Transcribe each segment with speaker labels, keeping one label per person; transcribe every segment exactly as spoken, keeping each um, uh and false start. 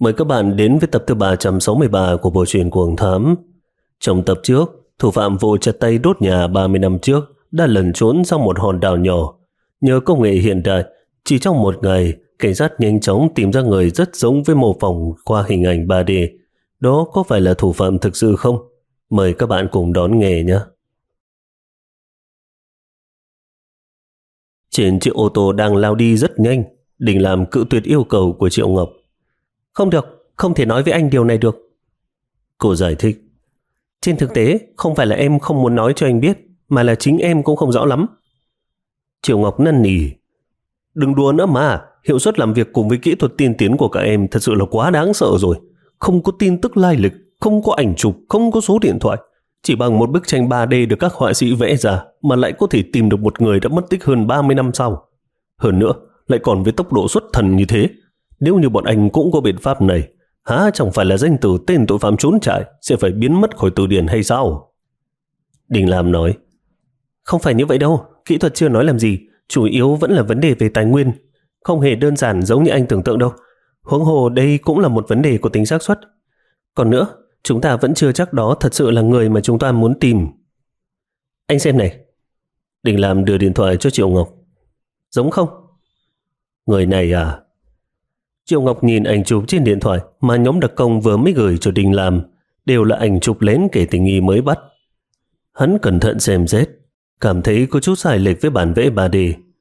Speaker 1: Mời các bạn đến với tập thứ ba trăm sáu mươi ba của bộ truyện Cuồng Thám. Trong tập trước, thủ phạm vụ chặt tay đốt nhà ba mươi năm trước đã lẩn trốn sau một hòn đảo nhỏ. Nhờ công nghệ hiện đại, chỉ trong một ngày, cảnh sát nhanh chóng tìm ra người rất giống với mô phỏng qua hình ảnh ba D. Đó có phải là thủ phạm thực sự không? Mời các bạn cùng đón nghe nhé. Trên chiếc ô tô đang lao đi rất nhanh, Đình Lam cự tuyệt yêu cầu của Triệu Ngọc.
Speaker 2: Không được, không thể nói với anh điều này được.
Speaker 1: Cô giải thích.
Speaker 2: Trên thực tế, không phải là em không muốn nói cho anh biết, mà là chính em cũng không rõ lắm.
Speaker 1: Triệu Ngọc năn nỉ. Đừng đùa nữa mà, hiệu suất làm việc cùng với kỹ thuật tiên tiến của các em thật sự là quá đáng sợ rồi. Không có tin tức lai lịch, không có ảnh chụp, không có số điện thoại. Chỉ bằng một bức tranh ba D được các họa sĩ vẽ ra mà lại có thể tìm được một người đã mất tích hơn ba mươi năm sau. Hơn nữa, lại còn với tốc độ xuất thần như thế. Nếu như bọn anh cũng có biện pháp này, há chẳng phải là danh từ tên tội phạm trốn trại sẽ phải biến mất khỏi từ điển hay sao? Đình Lam nói.
Speaker 2: Không phải như vậy đâu, kỹ thuật chưa nói làm gì, chủ yếu vẫn là vấn đề về tài nguyên. Không hề đơn giản giống như anh tưởng tượng đâu. Huống hồ đây cũng là một vấn đề của tính xác suất. Còn nữa, chúng ta vẫn chưa chắc đó thật sự là người mà chúng ta muốn tìm. Anh xem này.
Speaker 1: Đình Lam đưa điện thoại cho Triệu Ngọc.
Speaker 2: Giống không?
Speaker 1: Người này à? Triệu Ngọc nhìn ảnh chụp trên điện thoại mà nhóm đặc công vừa mới gửi cho Đình Lam, đều là ảnh chụp lén kể tình nghi mới bắt. Hắn cẩn thận xem xét, cảm thấy có chút sai lệch với bản vẽ ba D.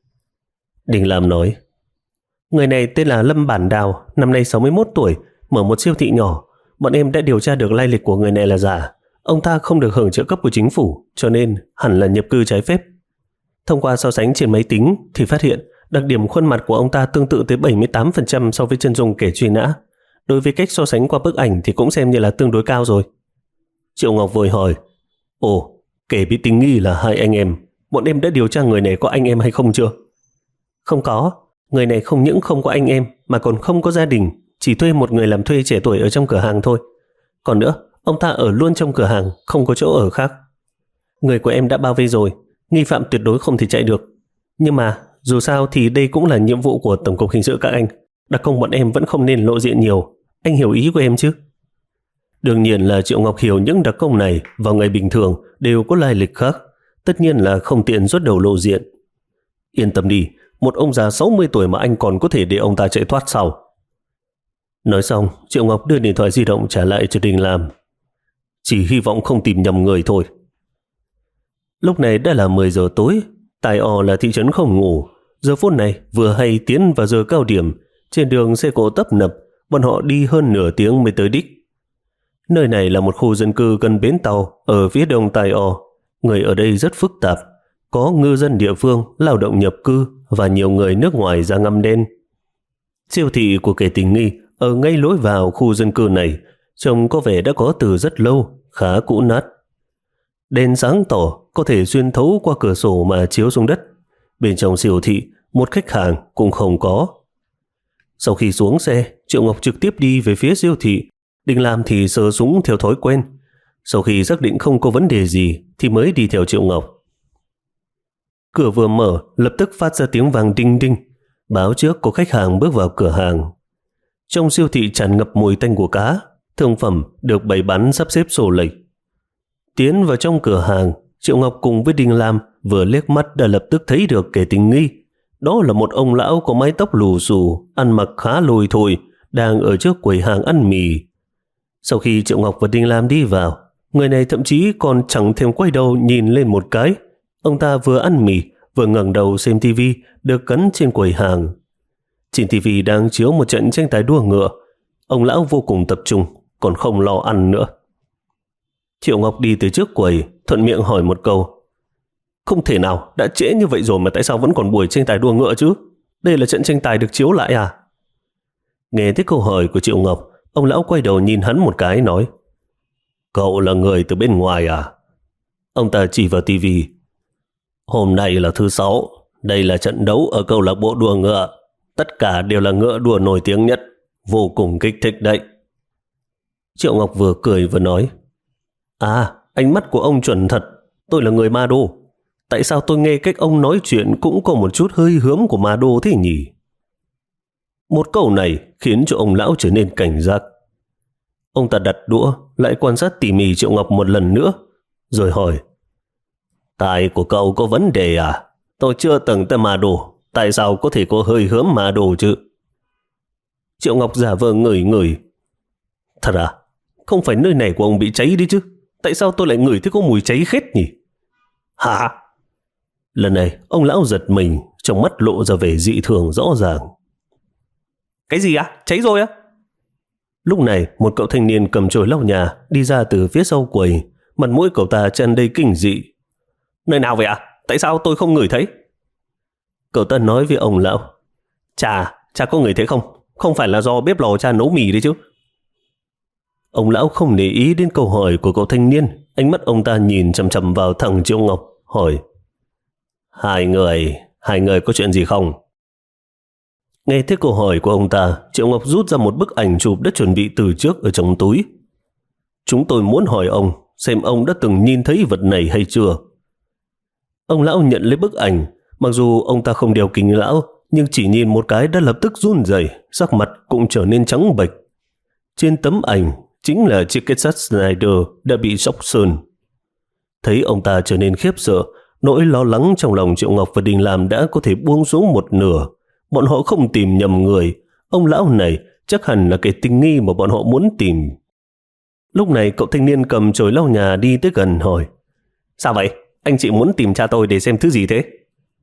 Speaker 1: Đình Lam nói.
Speaker 2: Người này tên là Lâm Bản Đào, năm nay sáu mươi mốt tuổi, mở một siêu thị nhỏ. Bọn em đã điều tra được lai lịch của người này là giả. Ông ta không được hưởng trợ cấp của chính phủ, cho nên hẳn là nhập cư trái phép. Thông qua so sánh trên máy tính thì phát hiện đặc điểm khuôn mặt của ông ta tương tự tới bảy mươi tám phần trăm so với chân dung kẻ truy nã. Đối với cách so sánh qua bức ảnh thì cũng xem như là tương đối cao rồi.
Speaker 1: Triệu Ngọc vội hỏi. Ồ, kẻ bị tình nghi là hai anh em. Bọn em đã điều tra người này có anh em hay không chưa?
Speaker 2: Không có. Người này không những không có anh em mà còn không có gia đình, chỉ thuê một người làm thuê trẻ tuổi ở trong cửa hàng thôi. Còn nữa, ông ta ở luôn trong cửa hàng, không có chỗ ở khác. Người của em đã bao vây rồi, nghi phạm tuyệt đối không thể chạy được. Nhưng mà dù sao thì đây cũng là nhiệm vụ của Tổng cục Hình sự các anh. Đặc công bọn em vẫn không nên lộ diện nhiều. Anh hiểu ý của em chứ?
Speaker 1: Đương nhiên là Triệu Ngọc hiểu những đặc công này vào ngày bình thường đều có lai lịch khác. Tất nhiên là không tiện xuất đầu lộ diện. Yên tâm đi, một ông già sáu mươi tuổi mà anh còn có thể để ông ta chạy thoát sao? Nói xong, Triệu Ngọc đưa điện thoại di động trả lại cho Đình Lam. Chỉ hy vọng không tìm nhầm người thôi. Lúc này đã là mười giờ tối. Tài O là thị trấn không ngủ. Giờ phút này vừa hay tiến vào giờ cao điểm. Trên đường xe cộ tấp nập, bọn họ đi hơn nửa tiếng mới tới đích. Nơi này là một khu dân cư gần bến tàu ở phía đông Tài O. Người ở đây rất phức tạp. Có ngư dân địa phương, lao động nhập cư và nhiều người nước ngoài da ngăm đen. Siêu thị của kẻ tình nghi ở ngay lối vào khu dân cư này trông có vẻ đã có từ rất lâu, khá cũ nát. Đèn sáng tỏ có thể xuyên thấu qua cửa sổ mà chiếu xuống đất. Bên trong siêu thị, một khách hàng cũng không có. Sau khi xuống xe, Triệu Ngọc trực tiếp đi về phía siêu thị. Đình Lam thì sờ súng theo thói quen. Sau khi xác định không có vấn đề gì thì mới đi theo Triệu Ngọc. Cửa vừa mở, lập tức phát ra tiếng vang đinh đinh, báo trước có khách hàng bước vào cửa hàng. Trong siêu thị tràn ngập mùi tanh của cá, thương phẩm được bày bán sắp xếp xô lệch. Tiến vào trong cửa hàng, Triệu Ngọc cùng với Đinh Lam vừa liếc mắt đã lập tức thấy được kẻ tình nghi. Đó là một ông lão có mái tóc lù xù, ăn mặc khá lôi thôi, đang ở trước quầy hàng ăn mì. Sau khi Triệu Ngọc và Đinh Lam đi vào, người này thậm chí còn chẳng thèm quay đầu nhìn lên một cái. Ông ta vừa ăn mì, vừa ngẩng đầu xem tivi được gắn trên quầy hàng. Trên tivi đang chiếu một trận tranh tài đua ngựa. Ông lão vô cùng tập trung, còn không lo ăn nữa. Triệu Ngọc đi tới trước quầy, thuận miệng hỏi một câu. Không thể nào, đã trễ như vậy rồi mà tại sao vẫn còn buổi tranh tài đua ngựa chứ? Đây là trận tranh tài được chiếu lại à? Nghe thấy câu hỏi của Triệu Ngọc, ông lão quay đầu nhìn hắn một cái nói. Cậu là người từ bên ngoài à? Ông ta chỉ vào tivi. Hôm nay là thứ sáu, đây là trận đấu ở câu lạc bộ đua ngựa. Tất cả đều là ngựa đua nổi tiếng nhất, vô cùng kích thích đấy. Triệu Ngọc vừa cười vừa nói. À, ánh mắt của ông chuẩn thật, tôi là người Ma Đô. Tại sao tôi nghe cách ông nói chuyện cũng có một chút hơi hướng của Ma Đô thế nhỉ? Một câu này khiến cho ông lão trở nên cảnh giác. Ông ta đặt đũa, lại quan sát tỉ mỉ Triệu Ngọc một lần nữa, rồi hỏi: Tai của cậu có vấn đề à? Tôi chưa từng tới Ma Đô, tại sao có thể có hơi hướng Ma Đô chứ? Triệu Ngọc giả vờ ngửi ngửi. Thật à? Không phải nơi này của ông bị cháy đi chứ? Tại sao tôi lại ngửi thấy có mùi cháy khét nhỉ? Hả? Lần này ông lão giật mình, trong mắt lộ ra vẻ dị thường rõ ràng. Cái gì á? Cháy rồi á? Lúc này một cậu thanh niên cầm chổi lau nhà đi ra từ phía sau quầy, mặt mũi cậu ta tràn đầy kinh dị. Nơi nào vậy ạ? À? Tại sao tôi không ngửi thấy? Cậu ta nói với ông lão: Chà, cha có ngửi thấy không? Không phải là do bếp lò cha nấu mì đấy chứ? Ông lão không để ý đến câu hỏi của cậu thanh niên, ánh mắt ông ta nhìn chằm chằm vào thằng Triệu Ngọc, hỏi: Hai người, hai người có chuyện gì không? Nghe thấy câu hỏi của ông ta, Triệu Ngọc rút ra một bức ảnh chụp đã chuẩn bị từ trước ở trong túi. Chúng tôi muốn hỏi ông xem ông đã từng nhìn thấy vật này hay chưa. Ông lão nhận lấy bức ảnh, mặc dù ông ta không đeo kính lão, nhưng chỉ nhìn một cái đã lập tức run rẩy, sắc mặt cũng trở nên trắng bệch. Trên tấm ảnh chính là chiếc kết sắt Snyder đã bị xóc sơn. Thấy ông ta trở nên khiếp sợ, nỗi lo lắng trong lòng Triệu Ngọc và Đình Lam đã có thể buông xuống một nửa. Bọn họ không tìm nhầm người, ông lão này chắc hẳn là kẻ tình nghi mà bọn họ muốn tìm. Lúc này cậu thanh niên cầm chổi lau nhà đi tới gần hỏi: Sao vậy? Anh chị muốn tìm cha tôi để xem thứ gì thế?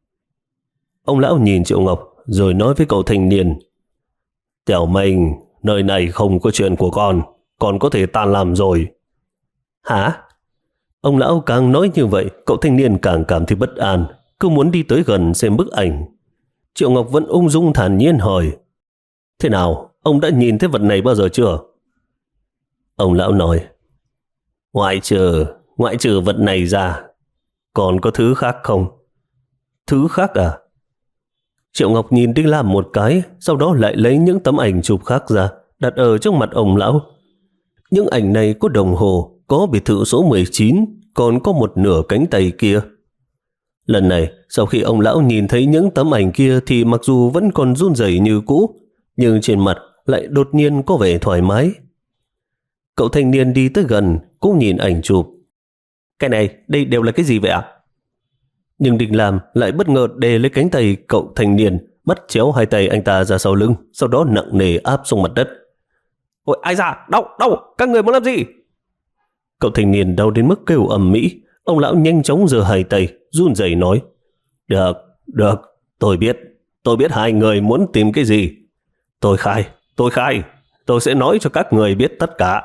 Speaker 1: Ông lão nhìn Triệu Ngọc rồi nói với cậu thanh niên: Tiểu Minh, nơi này không có chuyện của con, con có thể tan làm rồi. Hả? Ông lão càng nói như vậy, cậu thanh niên càng cảm thấy bất an, cứ muốn đi tới gần xem bức ảnh. Triệu Ngọc vẫn ung dung thản nhiên hỏi: Thế nào, ông đã nhìn thấy vật này bao giờ chưa? Ông lão nói: Ngoại trừ, ngoại trừ vật này ra, còn có thứ khác không? Thứ khác à? Triệu Ngọc nhìn Đinh Lam một cái, sau đó lại lấy những tấm ảnh chụp khác ra, đặt ở trước mặt ông lão. Những ảnh này có đồng hồ, có biệt thự số mười chín, còn có một nửa cánh tay kia. Lần này, sau khi ông lão nhìn thấy những tấm ảnh kia thì mặc dù vẫn còn run rẩy như cũ, nhưng trên mặt lại đột nhiên có vẻ thoải mái. Cậu thanh niên đi tới gần, cũng nhìn ảnh chụp. Cái này, đây đều là cái gì vậy ạ? Nhưng Đình Lam lại bất ngờ đè lấy cánh tay cậu thanh niên, bắt chéo hai tay anh ta ra sau lưng, sau đó nặng nề áp xuống mặt đất. Ôi, ai da, đau, đau, các người muốn làm gì? Cậu thanh niên đau đến mức kêu ầm ĩ. Ông lão nhanh chóng giơ hai tay, run rẩy nói: Được, được, tôi biết, tôi biết hai người muốn tìm cái gì. Tôi khai, tôi khai, tôi sẽ nói cho các người biết tất cả.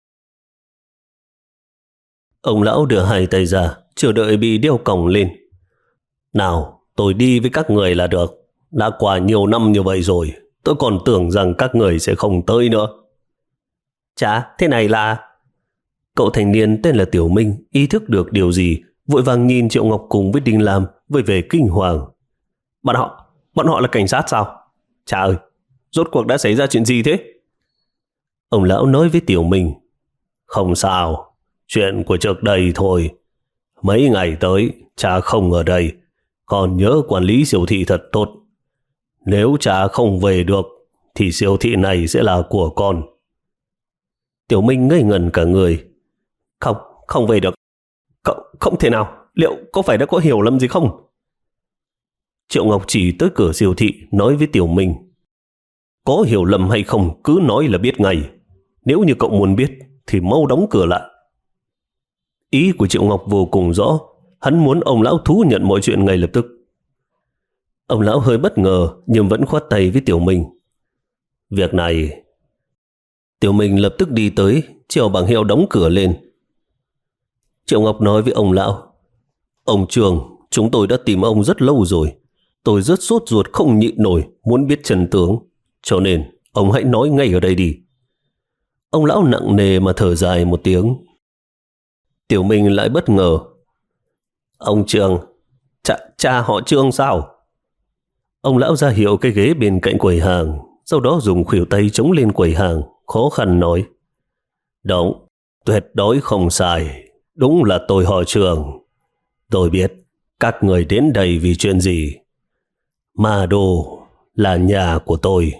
Speaker 1: Ông lão đưa hai tay ra, chờ đợi bị đeo còng lên. Nào, tôi đi với các người là được. Đã qua nhiều năm như vậy rồi, tôi còn tưởng rằng các người sẽ không tới nữa. Chả, thế này là... Cậu thanh niên tên là Tiểu Minh ý thức được điều gì, vội vàng nhìn Triệu Ngọc cùng với Đinh Lam với vẻ kinh hoàng. Bọn họ, bọn họ là cảnh sát sao? Chà ơi, rốt cuộc đã xảy ra chuyện gì thế? Ông lão nói với Tiểu Minh: Không sao, chuyện của trước đây thôi. Mấy ngày tới, cha không ở đây, còn nhớ quản lý siêu thị thật tốt. Nếu cha không về được, thì siêu thị này sẽ là của con. Tiểu Minh ngây ngẩn cả người. Không, không về được. Không, không thể nào, liệu có phải đã có hiểu lầm gì không? Triệu Ngọc chỉ tới cửa siêu thị nói với Tiểu Minh: Có hiểu lầm hay không cứ nói là biết ngay. Nếu như cậu muốn biết thì mau đóng cửa lại. Ý của Triệu Ngọc vô cùng rõ, hắn muốn ông lão thú nhận mọi chuyện ngay lập tức. Ông lão hơi bất ngờ nhưng vẫn khoát tay với Tiểu Minh. Việc này... Tiểu Minh lập tức đi tới, treo bảng hiệu đóng cửa lên. Triệu Ngọc nói với ông lão: Ông Trường, chúng tôi đã tìm ông rất lâu rồi. Tôi rất sốt ruột không nhịn nổi, muốn biết chân tướng. Cho nên, ông hãy nói ngay ở đây đi. Ông lão nặng nề mà thở dài một tiếng. Tiểu Minh lại bất ngờ. Ông Trường, cha, cha họ Trương sao? Ông lão ra hiệu cái ghế bên cạnh quầy hàng, sau đó dùng khuỷu tay chống lên quầy hàng, khó khăn nói: Đúng, tuyệt đối không sai. Đúng là tôi họ Trường. Tôi biết các người đến đây vì chuyện gì. Ma Đô là nhà của tôi.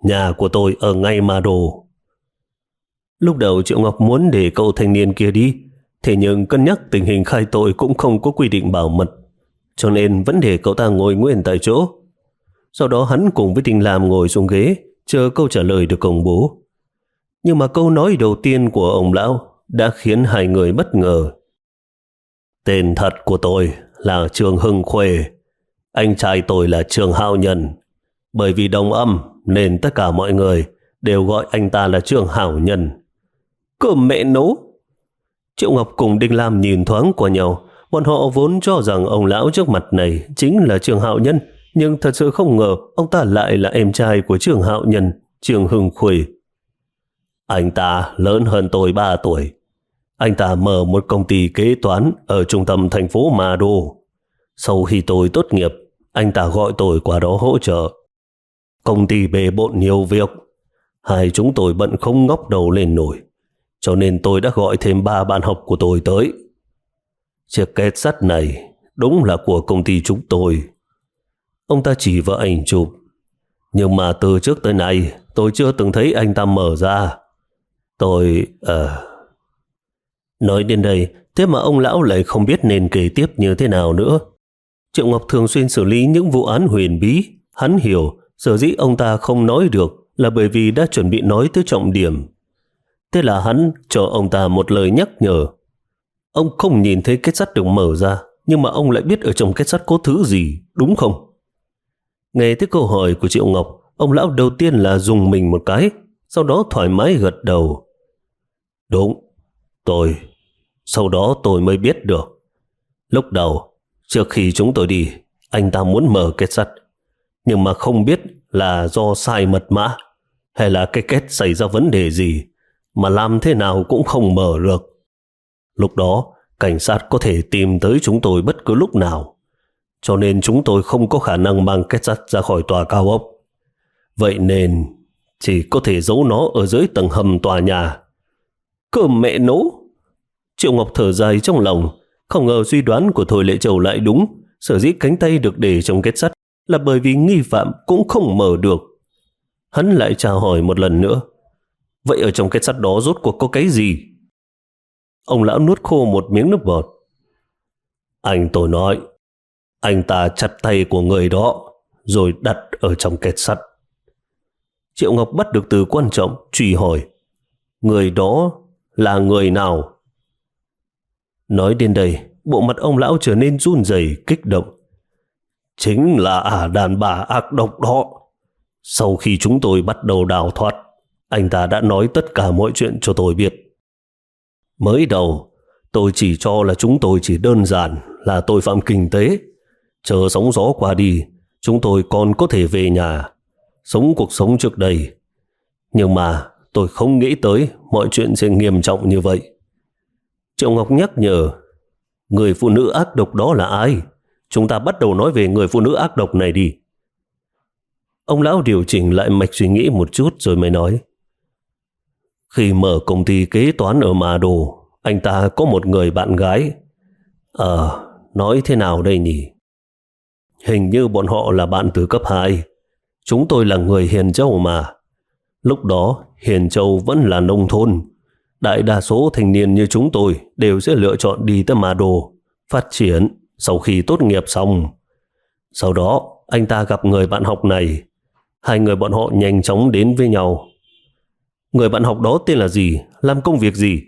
Speaker 1: Nhà của tôi ở ngay Ma Đô.
Speaker 2: Lúc đầu Triệu Ngọc muốn để cậu thanh niên kia đi, thế nhưng cân nhắc tình hình khai tội cũng không có quy định bảo mật, cho nên vẫn để cậu ta ngồi nguyên tại chỗ. Sau đó hắn cùng với Tinh Lam ngồi xuống ghế, chờ câu trả lời được công bố. Nhưng mà câu nói đầu tiên của ông lão đã khiến hai người bất ngờ.
Speaker 1: Tên thật của tôi là Trương Hưng Khuê. Anh trai tôi là Trương Hạo Nhân. Bởi vì đồng âm nên tất cả mọi người đều gọi anh ta là Trương Hạo Nhân.
Speaker 2: Cơ mẹ nấu! Triệu Ngọc cùng Đinh Lam nhìn thoáng qua nhau. Bọn họ vốn cho rằng ông lão trước mặt này chính là Trương Hạo Nhân, nhưng thật sự không ngờ ông ta lại là em trai của Trương Hạo Nhân, Trương Hưng Khuê.
Speaker 1: Anh ta lớn hơn tôi ba tuổi. Anh ta mở một công ty kế toán ở trung tâm thành phố Ma Đô. Sau khi tôi tốt nghiệp, anh ta gọi tôi qua đó hỗ trợ. Công ty bề bộn nhiều việc, hai chúng tôi bận không ngóc đầu lên nổi, cho nên tôi đã gọi thêm ba bạn học của tôi tới. Chiếc két sắt này đúng là của công ty chúng tôi. Ông ta chỉ vào ảnh chụp, nhưng mà từ trước tới nay tôi chưa từng thấy anh ta mở ra. Tôi... Uh...
Speaker 2: Nói đến đây, thế mà ông lão lại không biết nên kể tiếp như thế nào nữa. Triệu Ngọc thường xuyên xử lý những vụ án huyền bí. Hắn hiểu sở dĩ ông ta không nói được là bởi vì đã chuẩn bị nói tới trọng điểm. Thế là hắn cho ông ta một lời nhắc nhở. Ông không nhìn thấy két sắt được mở ra, nhưng mà ông lại biết ở trong két sắt có thứ gì, đúng không? Nghe tới câu hỏi của Triệu Ngọc, ông lão đầu tiên là rùng mình một cái, sau đó thoải mái gật đầu.
Speaker 1: Đúng, tôi... Sau đó tôi mới biết được. Lúc đầu, trước khi chúng tôi đi, anh ta muốn mở két sắt, nhưng mà không biết là do sai mật mã hay là cái két xảy ra vấn đề gì mà làm thế nào cũng không mở được. Lúc đó, cảnh sát có thể tìm tới chúng tôi bất cứ lúc nào, cho nên chúng tôi không có khả năng mang két sắt ra khỏi tòa cao ốc. Vậy nên chỉ có thể giấu nó ở dưới tầng hầm tòa nhà.
Speaker 2: Cơ mẹ nấu! Triệu Ngọc thở dài trong lòng, không ngờ suy đoán của Thôi Lệ Châu lại đúng. Sở dĩ cánh tay được để trong két sắt là bởi vì nghi phạm cũng không mở được. Hắn lại tra hỏi một lần nữa. Vậy ở trong két sắt đó rốt cuộc có cái gì? Ông lão nuốt khô một miếng nước bọt.
Speaker 1: Anh tôi nói, anh ta chặt tay của người đó rồi đặt ở trong két sắt.
Speaker 2: Triệu Ngọc bắt được từ quan trọng, truy hỏi. Người đó là người nào? Nói đến đây, bộ mặt ông lão trở nên run rẩy kích động.
Speaker 1: Chính là ả đàn bà ác độc đó. Sau khi chúng tôi bắt đầu đào thoát, anh ta đã nói tất cả mọi chuyện cho tôi biết. Mới đầu, tôi chỉ cho là chúng tôi chỉ đơn giản là tội phạm kinh tế. Chờ sóng gió qua đi, chúng tôi còn có thể về nhà, sống cuộc sống trước đây. Nhưng mà tôi không nghĩ tới mọi chuyện sẽ nghiêm trọng như vậy.
Speaker 2: Triệu Ngọc nhắc nhở. Người phụ nữ ác độc đó là ai? Chúng ta bắt đầu nói về người phụ nữ ác độc này đi. Ông lão điều chỉnh lại mạch suy nghĩ một chút rồi mới nói.
Speaker 1: Khi mở công ty kế toán ở Ma Đô, anh ta có một người bạn gái. Ờ, nói thế nào đây nhỉ? Hình như bọn họ là bạn từ cấp hai. Chúng tôi là người Hiền Châu mà. Lúc đó, Hiền Châu vẫn là nông thôn. Đại đa số thanh niên như chúng tôi đều sẽ lựa chọn đi tới Ma Đô, phát triển sau khi tốt nghiệp xong. Sau đó, anh ta gặp người bạn học này. Hai người bọn họ nhanh chóng đến với nhau.
Speaker 2: Người bạn học đó tên là gì? Làm công việc gì?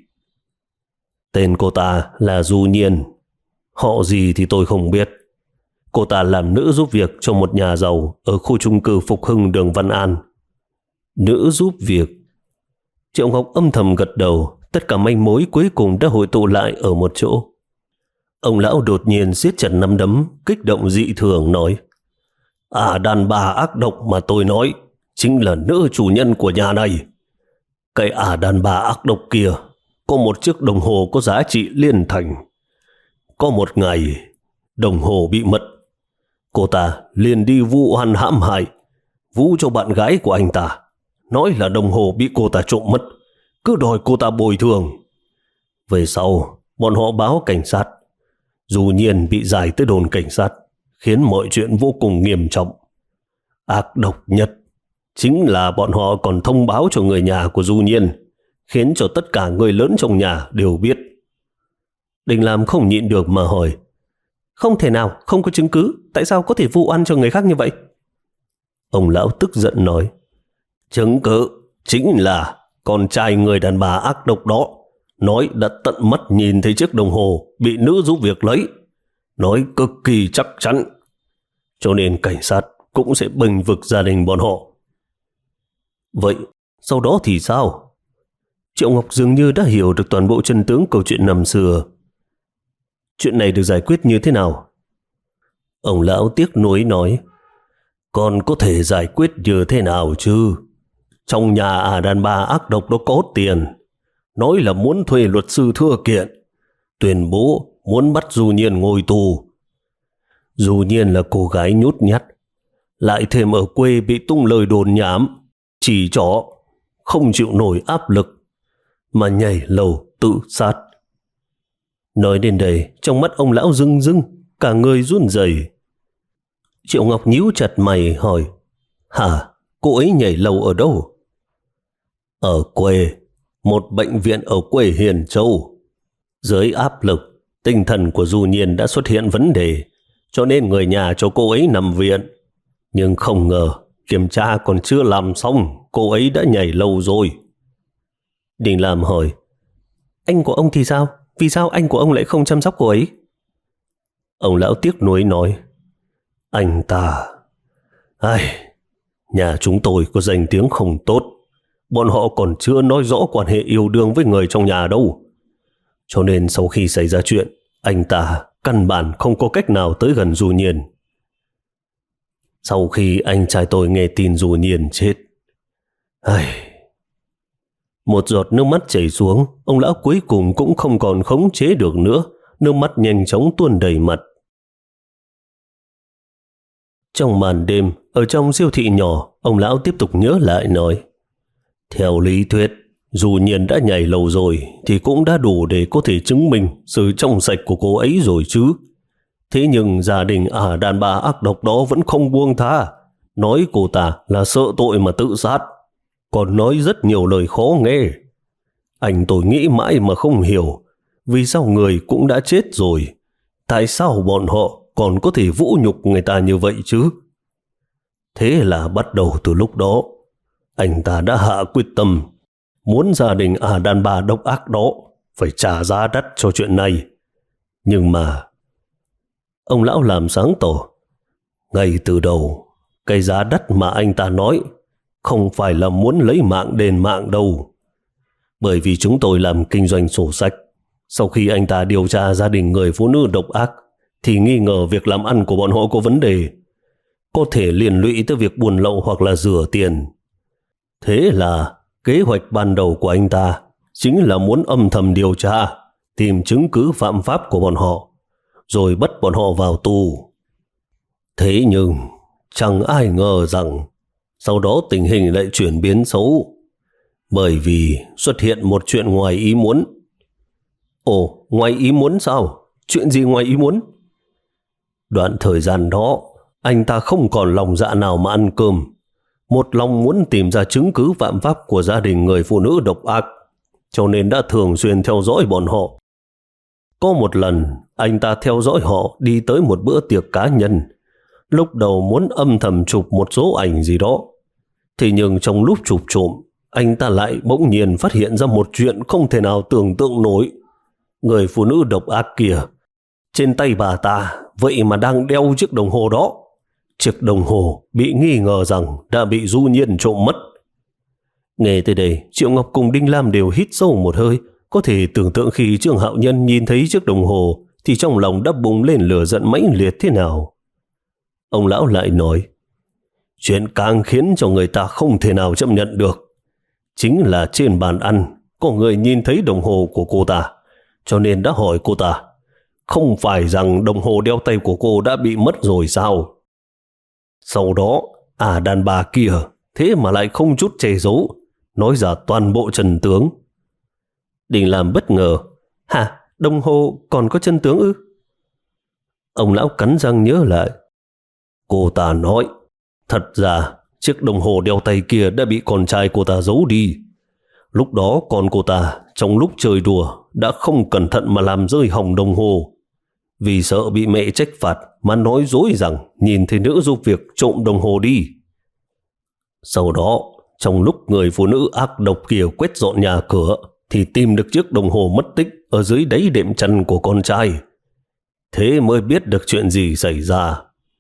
Speaker 1: Tên cô ta là Du Nhiên. Họ gì thì tôi không biết. Cô ta làm nữ giúp việc cho một nhà giàu ở khu chung cư Phục Hưng đường Văn An.
Speaker 2: Nữ giúp việc? Triệu Ngọc âm thầm gật đầu. Tất cả manh mối cuối cùng đã hội tụ lại ở một chỗ. Ông lão đột nhiên siết chặt nắm đấm, kích động dị thường nói.
Speaker 1: À, đàn bà ác độc mà tôi nói chính là nữ chủ nhân của nhà này. Cái ả đàn bà ác độc kia có một chiếc đồng hồ có giá trị liên thành. Có một ngày, đồng hồ bị mất. Cô ta liền đi vu oan hãm hại, vu cho bạn gái của anh ta, nói là đồng hồ bị cô ta trộm mất, cứ đòi cô ta bồi thường. Về sau, bọn họ báo cảnh sát. Du Nhiên bị giải tới đồn cảnh sát, khiến mọi chuyện vô cùng nghiêm trọng. Ác độc nhất, Chính là bọn họ còn thông báo cho người nhà của Du Nhiên, khiến cho tất cả người lớn trong nhà đều biết.
Speaker 2: Đình Lam không nhịn được mà hỏi, không thể nào, không có chứng cứ, tại sao có thể vu oan cho người khác như vậy?
Speaker 1: Ông lão tức giận nói, chứng cứ chính là con trai người đàn bà ác độc đó nói đã tận mắt nhìn thấy chiếc đồng hồ bị nữ giúp việc lấy, nói cực kỳ chắc chắn, cho nên cảnh sát cũng sẽ bênh vực gia đình bọn họ.
Speaker 2: Vậy sau đó thì sao? Triệu Ngọc dường như đã hiểu được toàn bộ chân tướng câu chuyện năm xưa. Chuyện này được giải quyết như thế nào?
Speaker 1: Ông lão tiếc nuối nói, còn có thể giải quyết như thế nào chứ? Trong nhà à đàn bà ác độc đó có tiền, nói là muốn thuê luật sư thưa kiện, tuyên bố muốn bắt Du Nhiên ngồi tù. Du Nhiên là cô gái nhút nhát, lại thêm ở quê bị tung lời đồn nhảm, chỉ trỏ, không chịu nổi áp lực, mà nhảy lầu tự sát.
Speaker 2: Nói đến đây, trong mắt ông lão rưng rưng, cả người run rẩy. Triệu Ngọc nhíu chặt mày hỏi, hả, cô ấy nhảy lầu ở đâu?
Speaker 1: Ở quê, một bệnh viện ở quê Hiền Châu. Dưới áp lực, tinh thần của Du Nhiên đã xuất hiện vấn đề, cho nên người nhà cho cô ấy nằm viện. Nhưng không ngờ, kiểm tra còn chưa làm xong, cô ấy đã nhảy lầu rồi.
Speaker 2: Đình Lam hỏi, anh của ông thì sao? Vì sao anh của ông lại không chăm sóc cô ấy?
Speaker 1: Ông lão tiếc nuối nói, anh ta... Ai... Nhà chúng tôi có danh tiếng không tốt, bọn họ còn chưa nói rõ quan hệ yêu đương với người trong nhà đâu. Cho nên sau khi xảy ra chuyện, anh ta căn bản không có cách nào tới gần Du Nhiên. Sau khi anh trai tôi nghe tin Du Nhiên chết, ai...
Speaker 2: Một giọt nước mắt chảy xuống, ông lão cuối cùng cũng không còn khống chế được nữa, nước mắt nhanh chóng tuôn đầy mặt. Trong màn đêm, ở trong siêu thị nhỏ, ông lão tiếp tục nhớ lại nói,
Speaker 1: theo lý thuyết, Du Nhiên đã nhảy lầu rồi thì cũng đã đủ để có thể chứng minh sự trong sạch của cô ấy rồi chứ. Thế nhưng gia đình à đàn bà ác độc đó vẫn không buông tha, nói cô ta là sợ tội mà tự sát, còn nói rất nhiều lời khó nghe. Anh tôi nghĩ mãi mà không hiểu, vì sao người cũng đã chết rồi, tại sao bọn họ còn có thể vũ nhục người ta như vậy chứ? Thế là bắt đầu từ lúc đó, anh ta đã hạ quyết tâm muốn gia đình à đàn bà độc ác đó phải trả giá đắt cho chuyện này. Nhưng mà
Speaker 2: ông lão làm sáng tỏ,
Speaker 1: ngay từ đầu, cái giá đắt mà anh ta nói không phải là muốn lấy mạng đền mạng đâu. Bởi vì chúng tôi làm kinh doanh sổ sách, sau khi anh ta điều tra gia đình người phụ nữ độc ác thì nghi ngờ việc làm ăn của bọn họ có vấn đề, có thể liên lụy tới việc buôn lậu hoặc là rửa tiền. Thế là kế hoạch ban đầu của anh ta chính là muốn âm thầm điều tra, tìm chứng cứ phạm pháp của bọn họ, rồi bắt bọn họ vào tù. Thế nhưng chẳng ai ngờ rằng sau đó tình hình lại chuyển biến xấu, bởi vì xuất hiện một chuyện ngoài ý muốn.
Speaker 2: Ồ, ngoài ý muốn sao? Chuyện gì ngoài ý muốn?
Speaker 1: Đoạn thời gian đó, anh ta không còn lòng dạ nào mà ăn cơm, một lòng muốn tìm ra chứng cứ phạm pháp của gia đình người phụ nữ độc ác, cho nên đã thường xuyên theo dõi bọn họ. Có một lần, anh ta theo dõi họ đi tới một bữa tiệc cá nhân, lúc đầu muốn âm thầm chụp một số ảnh gì đó. Thế nhưng trong lúc chụp trộm, anh ta lại bỗng nhiên phát hiện ra một chuyện không thể nào tưởng tượng nổi. Người phụ nữ độc ác kia, trên tay bà ta vậy mà đang đeo chiếc đồng hồ đó. Chiếc đồng hồ bị nghi ngờ rằng đã bị Du Nhiên trộm mất.
Speaker 2: Nghe tới đây, Triệu Ngọc cùng Đinh Lam đều hít sâu một hơi. Có thể tưởng tượng khi Trương Hạo Nhân nhìn thấy chiếc đồng hồ thì trong lòng đã bùng lên lửa giận mãnh liệt thế nào.
Speaker 1: Ông lão lại nói, chuyện càng khiến cho người ta không thể nào chấp nhận được chính là trên bàn ăn có người nhìn thấy đồng hồ của cô ta, cho nên đã hỏi cô ta, không phải rằng đồng hồ đeo tay của cô đã bị mất rồi sao? Sau đó, à đàn bà kia thế mà lại không chút che giấu, nói ra toàn bộ chân tướng.
Speaker 2: Đình Lam bất ngờ, hả, đồng hồ còn có chân tướng ư?
Speaker 1: Ông lão cắn răng nhớ lại. Cô ta nói, thật ra chiếc đồng hồ đeo tay kia đã bị con trai cô ta giấu đi. Lúc đó con cô ta trong lúc chơi đùa đã không cẩn thận mà làm rơi hỏng đồng hồ. Vì sợ bị mẹ trách phạt mà nói dối rằng nhìn thấy nữ giúp việc trộm đồng hồ đi. Sau đó, trong lúc người phụ nữ ác độc kia quét dọn nhà cửa thì tìm được chiếc đồng hồ mất tích ở dưới đáy đệm chăn của con trai. Thế mới biết được chuyện gì xảy ra.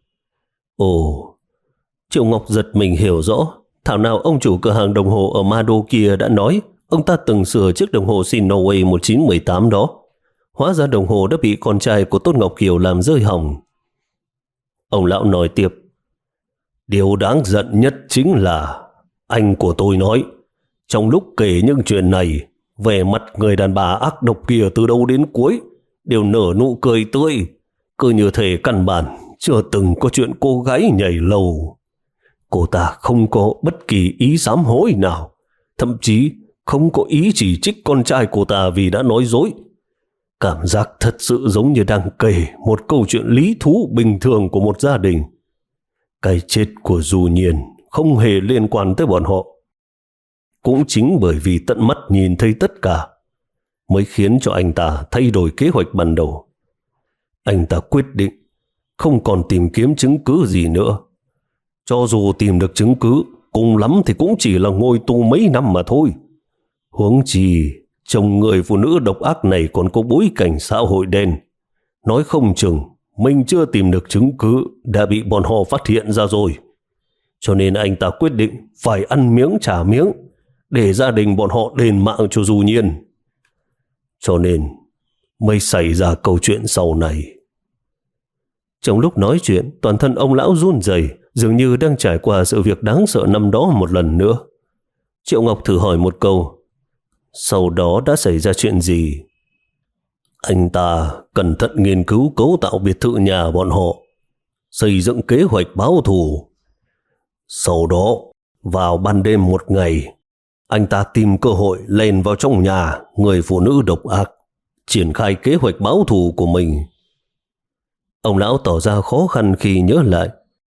Speaker 1: Ồ, Triệu Ngọc giật mình hiểu rõ. Thảo nào ông chủ cửa hàng đồng hồ ở Mado kia đã nói ông ta từng sửa chiếc đồng hồ Shinaway một chín một tám đó. Hóa ra đồng hồ đã bị con trai của Tôn Ngọc Kiều làm rơi hỏng. Ông lão nói tiếp. Điều đáng giận nhất chính là anh của tôi nói, trong lúc kể những chuyện này, vẻ mặt người đàn bà ác độc kia từ đầu đến cuối đều nở nụ cười tươi, cứ như thể căn bản chưa từng có chuyện cô gái nhảy lầu. Cô ta không có bất kỳ ý sám hối nào, thậm chí không có ý chỉ trích con trai cô ta vì đã nói dối. Cảm giác thật sự giống như đang kể một câu chuyện lý thú bình thường của một gia đình. Cái chết của Du Nhiên không hề liên quan tới bọn họ. Cũng chính bởi vì tận mắt nhìn thấy tất cả mới khiến cho anh ta thay đổi kế hoạch ban đầu. Anh ta quyết định không còn tìm kiếm chứng cứ gì nữa. Cho dù tìm được chứng cứ, cùng lắm thì cũng chỉ là ngồi tù mấy năm mà thôi. Huống chi chồng người phụ nữ độc ác này còn có bối cảnh xã hội đen. Nói không chừng mình chưa tìm được chứng cứ đã bị bọn họ phát hiện ra rồi. Cho nên anh ta quyết định phải ăn miếng trả miếng để gia đình bọn họ đền mạng cho Du Nhiên. Cho nên mới xảy ra câu chuyện sau này. Trong lúc nói chuyện, toàn thân ông lão run rẩy, dường như đang trải qua sự việc đáng sợ năm đó một lần nữa. Triệu Ngọc thử hỏi một câu. Sau đó đã xảy ra chuyện gì? Anh ta cẩn thận nghiên cứu cấu tạo biệt thự nhà bọn họ, xây dựng kế hoạch báo thù. Sau đó, vào ban đêm một ngày, anh ta tìm cơ hội lèn vào trong nhà người phụ nữ độc ác, triển khai kế hoạch báo thù của mình. Ông lão tỏ ra khó khăn khi nhớ lại.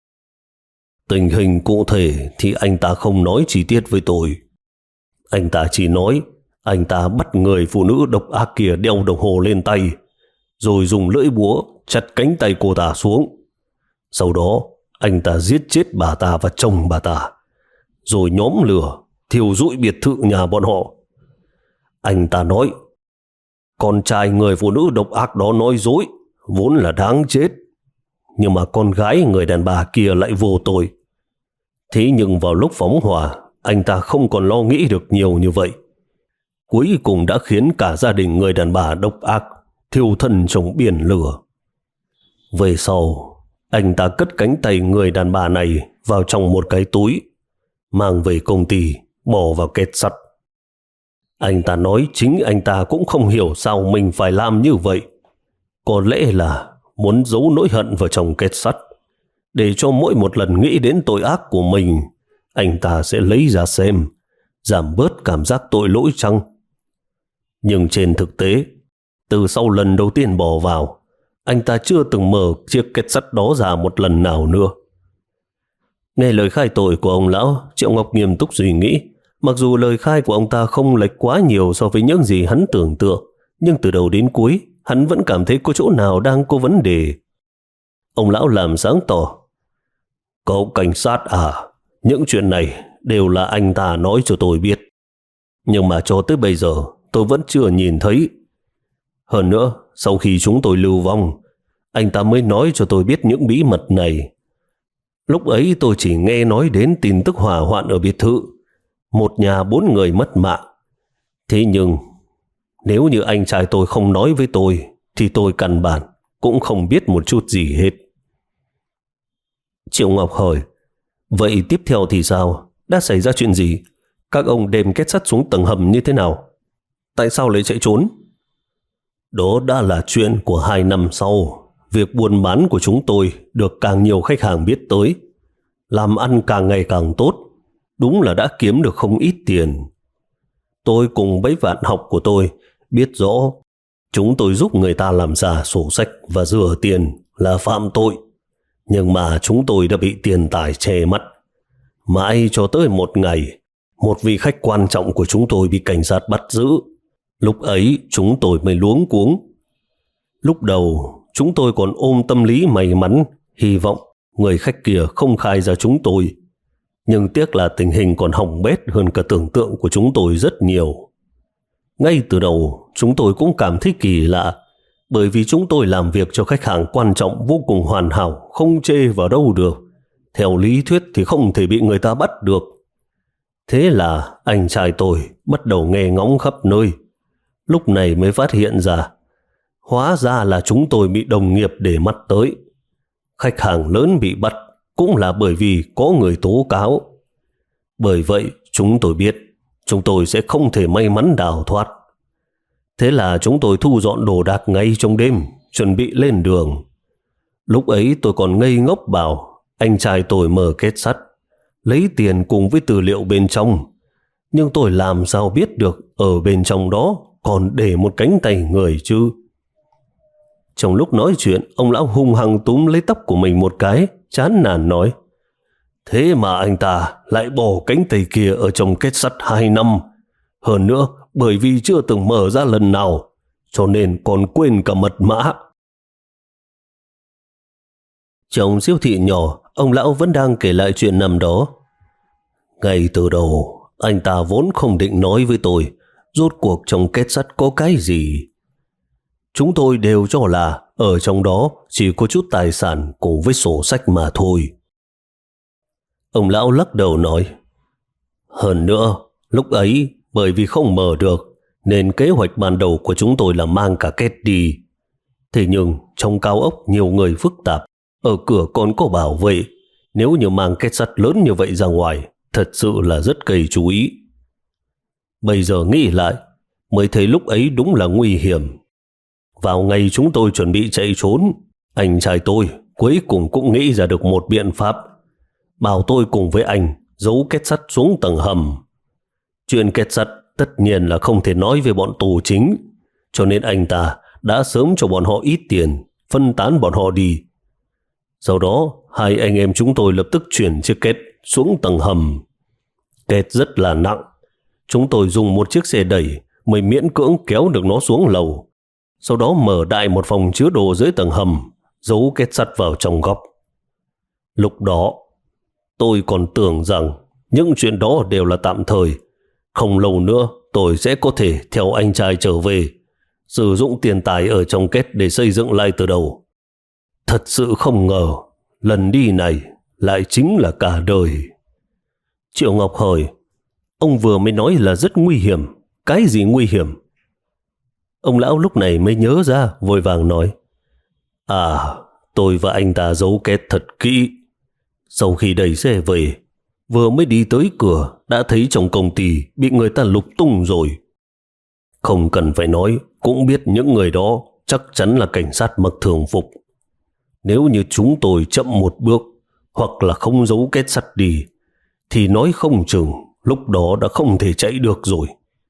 Speaker 1: Tình hình cụ thể thì anh ta không nói chi tiết với tôi. Anh ta chỉ nói anh ta bắt người phụ nữ độc ác kia đeo đồng hồ lên tay, rồi dùng lưỡi búa chặt cánh tay cô ta xuống. Sau đó, anh ta giết chết bà ta và chồng bà ta, rồi nhóm lửa thiêu rụi biệt thự nhà bọn họ. Anh ta nói, con trai người phụ nữ độc ác đó nói dối, vốn là đáng chết. Nhưng mà con gái người đàn bà kia lại vô tội. Thế nhưng vào lúc phóng hỏa, anh ta không còn lo nghĩ được nhiều như vậy. Cuối cùng đã khiến cả gia đình người đàn bà độc ác thiêu thân trong biển lửa. Về sau, anh ta cất cánh tay người đàn bà này vào trong một cái túi, mang về công ty, bỏ vào két sắt. Anh ta nói chính anh ta cũng không hiểu sao mình phải làm như vậy. Có lẽ là muốn giấu nỗi hận vào trong két sắt, để cho mỗi một lần nghĩ đến tội ác của mình, anh ta sẽ lấy ra xem, giảm bớt cảm giác tội lỗi chăng? Nhưng trên thực tế, từ sau lần đầu tiên bỏ vào, anh ta chưa từng mở chiếc két sắt đó ra một lần nào nữa. Nghe lời khai tội của ông lão, Triệu Ngọc nghiêm túc suy nghĩ. Mặc dù lời khai của ông ta không lệch quá nhiều so với những gì hắn tưởng tượng, nhưng từ đầu đến cuối, hắn vẫn cảm thấy có chỗ nào đang có vấn đề. Ông lão làm sáng tỏ. Cậu cảnh sát à, những chuyện này đều là anh ta nói cho tôi biết. Nhưng mà cho tới bây giờ, tôi vẫn chưa nhìn thấy. Hơn nữa, sau khi chúng tôi lưu vong, anh ta mới nói cho tôi biết những bí mật này. Lúc ấy tôi chỉ nghe nói đến tin tức hỏa hoạn ở biệt thự, một nhà bốn người mất mạng. Thế nhưng, nếu như anh trai tôi không nói với tôi, thì tôi căn bản cũng không biết một chút gì hết. Triệu Ngọc hỏi, vậy tiếp theo thì sao? Đã xảy ra chuyện gì? Các ông đem két sắt xuống tầng hầm như thế nào? Tại sao lại chạy trốn? Đó đã là chuyện của hai năm sau. Việc buôn bán của chúng tôi được càng nhiều khách hàng biết tới. Làm ăn càng ngày càng tốt. Đúng là đã kiếm được không ít tiền. Tôi cùng mấy bạn học của tôi biết rõ chúng tôi giúp người ta làm giả sổ sách và rửa tiền là phạm tội. Nhưng mà chúng tôi đã bị tiền tài che mắt. Mãi cho tới một ngày, một vị khách quan trọng của chúng tôi bị cảnh sát bắt giữ. Lúc ấy chúng tôi mới luống cuống. Lúc đầu chúng tôi còn ôm tâm lý may mắn, hy vọng người khách kia không khai ra chúng tôi. Nhưng tiếc là tình hình còn hỏng bét hơn cả tưởng tượng của chúng tôi rất nhiều. Ngay từ đầu chúng tôi cũng cảm thấy kỳ lạ, bởi vì chúng tôi làm việc cho khách hàng quan trọng vô cùng hoàn hảo, không chê vào đâu được. Theo lý thuyết thì không thể bị người ta bắt được. Thế là anh trai tôi bắt đầu nghe ngóng khắp nơi. Lúc này mới phát hiện ra, hóa ra là chúng tôi bị đồng nghiệp để mắt tới. Khách hàng lớn bị bắt cũng là bởi vì có người tố cáo. Bởi vậy chúng tôi biết chúng tôi sẽ không thể may mắn đào thoát. Thế là chúng tôi thu dọn đồ đạc ngay trong đêm, chuẩn bị lên đường. Lúc ấy tôi còn ngây ngốc bảo anh trai tôi mở két sắt, lấy tiền cùng với tư liệu bên trong. Nhưng tôi làm sao biết được ở bên trong đó còn để một cánh tay người chứ? Trong lúc nói chuyện, ông lão hung hăng túm lấy tóc của mình một cái, chán nản nói: thế mà anh ta lại bỏ cánh tay kia ở trong két sắt hai năm. Hơn nữa, bởi vì chưa từng mở ra lần nào, cho nên còn quên cả mật mã. Trong siêu thị nhỏ, ông lão vẫn đang kể lại chuyện năm đó. Ngay từ đầu, anh ta vốn không định nói với tôi rốt cuộc trong két sắt có cái gì. Chúng tôi đều cho là ở trong đó chỉ có chút tài sản cùng với sổ sách mà thôi. Ông lão lắc đầu nói: hơn nữa, lúc ấy bởi vì không mở được nên kế hoạch ban đầu của chúng tôi là mang cả két đi. Thế nhưng trong cao ốc nhiều người phức tạp, ở cửa còn có bảo vệ. Nếu như mang két sắt lớn như vậy ra ngoài, thật sự là rất gây chú ý. Bây giờ nghĩ lại, mới thấy lúc ấy đúng là nguy hiểm. Vào ngày chúng tôi chuẩn bị chạy trốn, anh trai tôi cuối cùng cũng nghĩ ra được một biện pháp, bảo tôi cùng với anh giấu két sắt xuống tầng hầm. Chuyện két sắt tất nhiên là không thể nói với bọn tù chính, cho nên anh ta đã sớm cho bọn họ ít tiền, phân tán bọn họ đi. Sau đó, hai anh em chúng tôi lập tức chuyển chiếc két xuống tầng hầm. Két rất là nặng, chúng tôi dùng một chiếc xe đẩy mới miễn cưỡng kéo được nó xuống lầu. Sau đó mở đại một phòng chứa đồ dưới tầng hầm, giấu két sắt vào trong góc. Lúc đó, tôi còn tưởng rằng những chuyện đó đều là tạm thời. Không lâu nữa tôi sẽ có thể theo anh trai trở về, sử dụng tiền tài ở trong két để xây dựng lại từ đầu. Thật sự không ngờ, lần đi này lại chính là cả đời. Triệu Ngọc hỏi: ông vừa mới nói là rất nguy hiểm. Cái gì nguy hiểm? Ông lão lúc này mới nhớ ra, vội vàng nói: à, tôi và anh ta giấu két thật kỹ. Sau khi đẩy xe về, vừa mới đi tới cửa đã thấy trong công ty bị người ta lục tung rồi. Không cần phải nói, cũng biết những người đó chắc chắn là cảnh sát mặc thường phục. Nếu như chúng tôi chậm một bước hoặc là không giấu két sắt đi, thì nói không chừng lúc đó đã không thể chạy được rồi.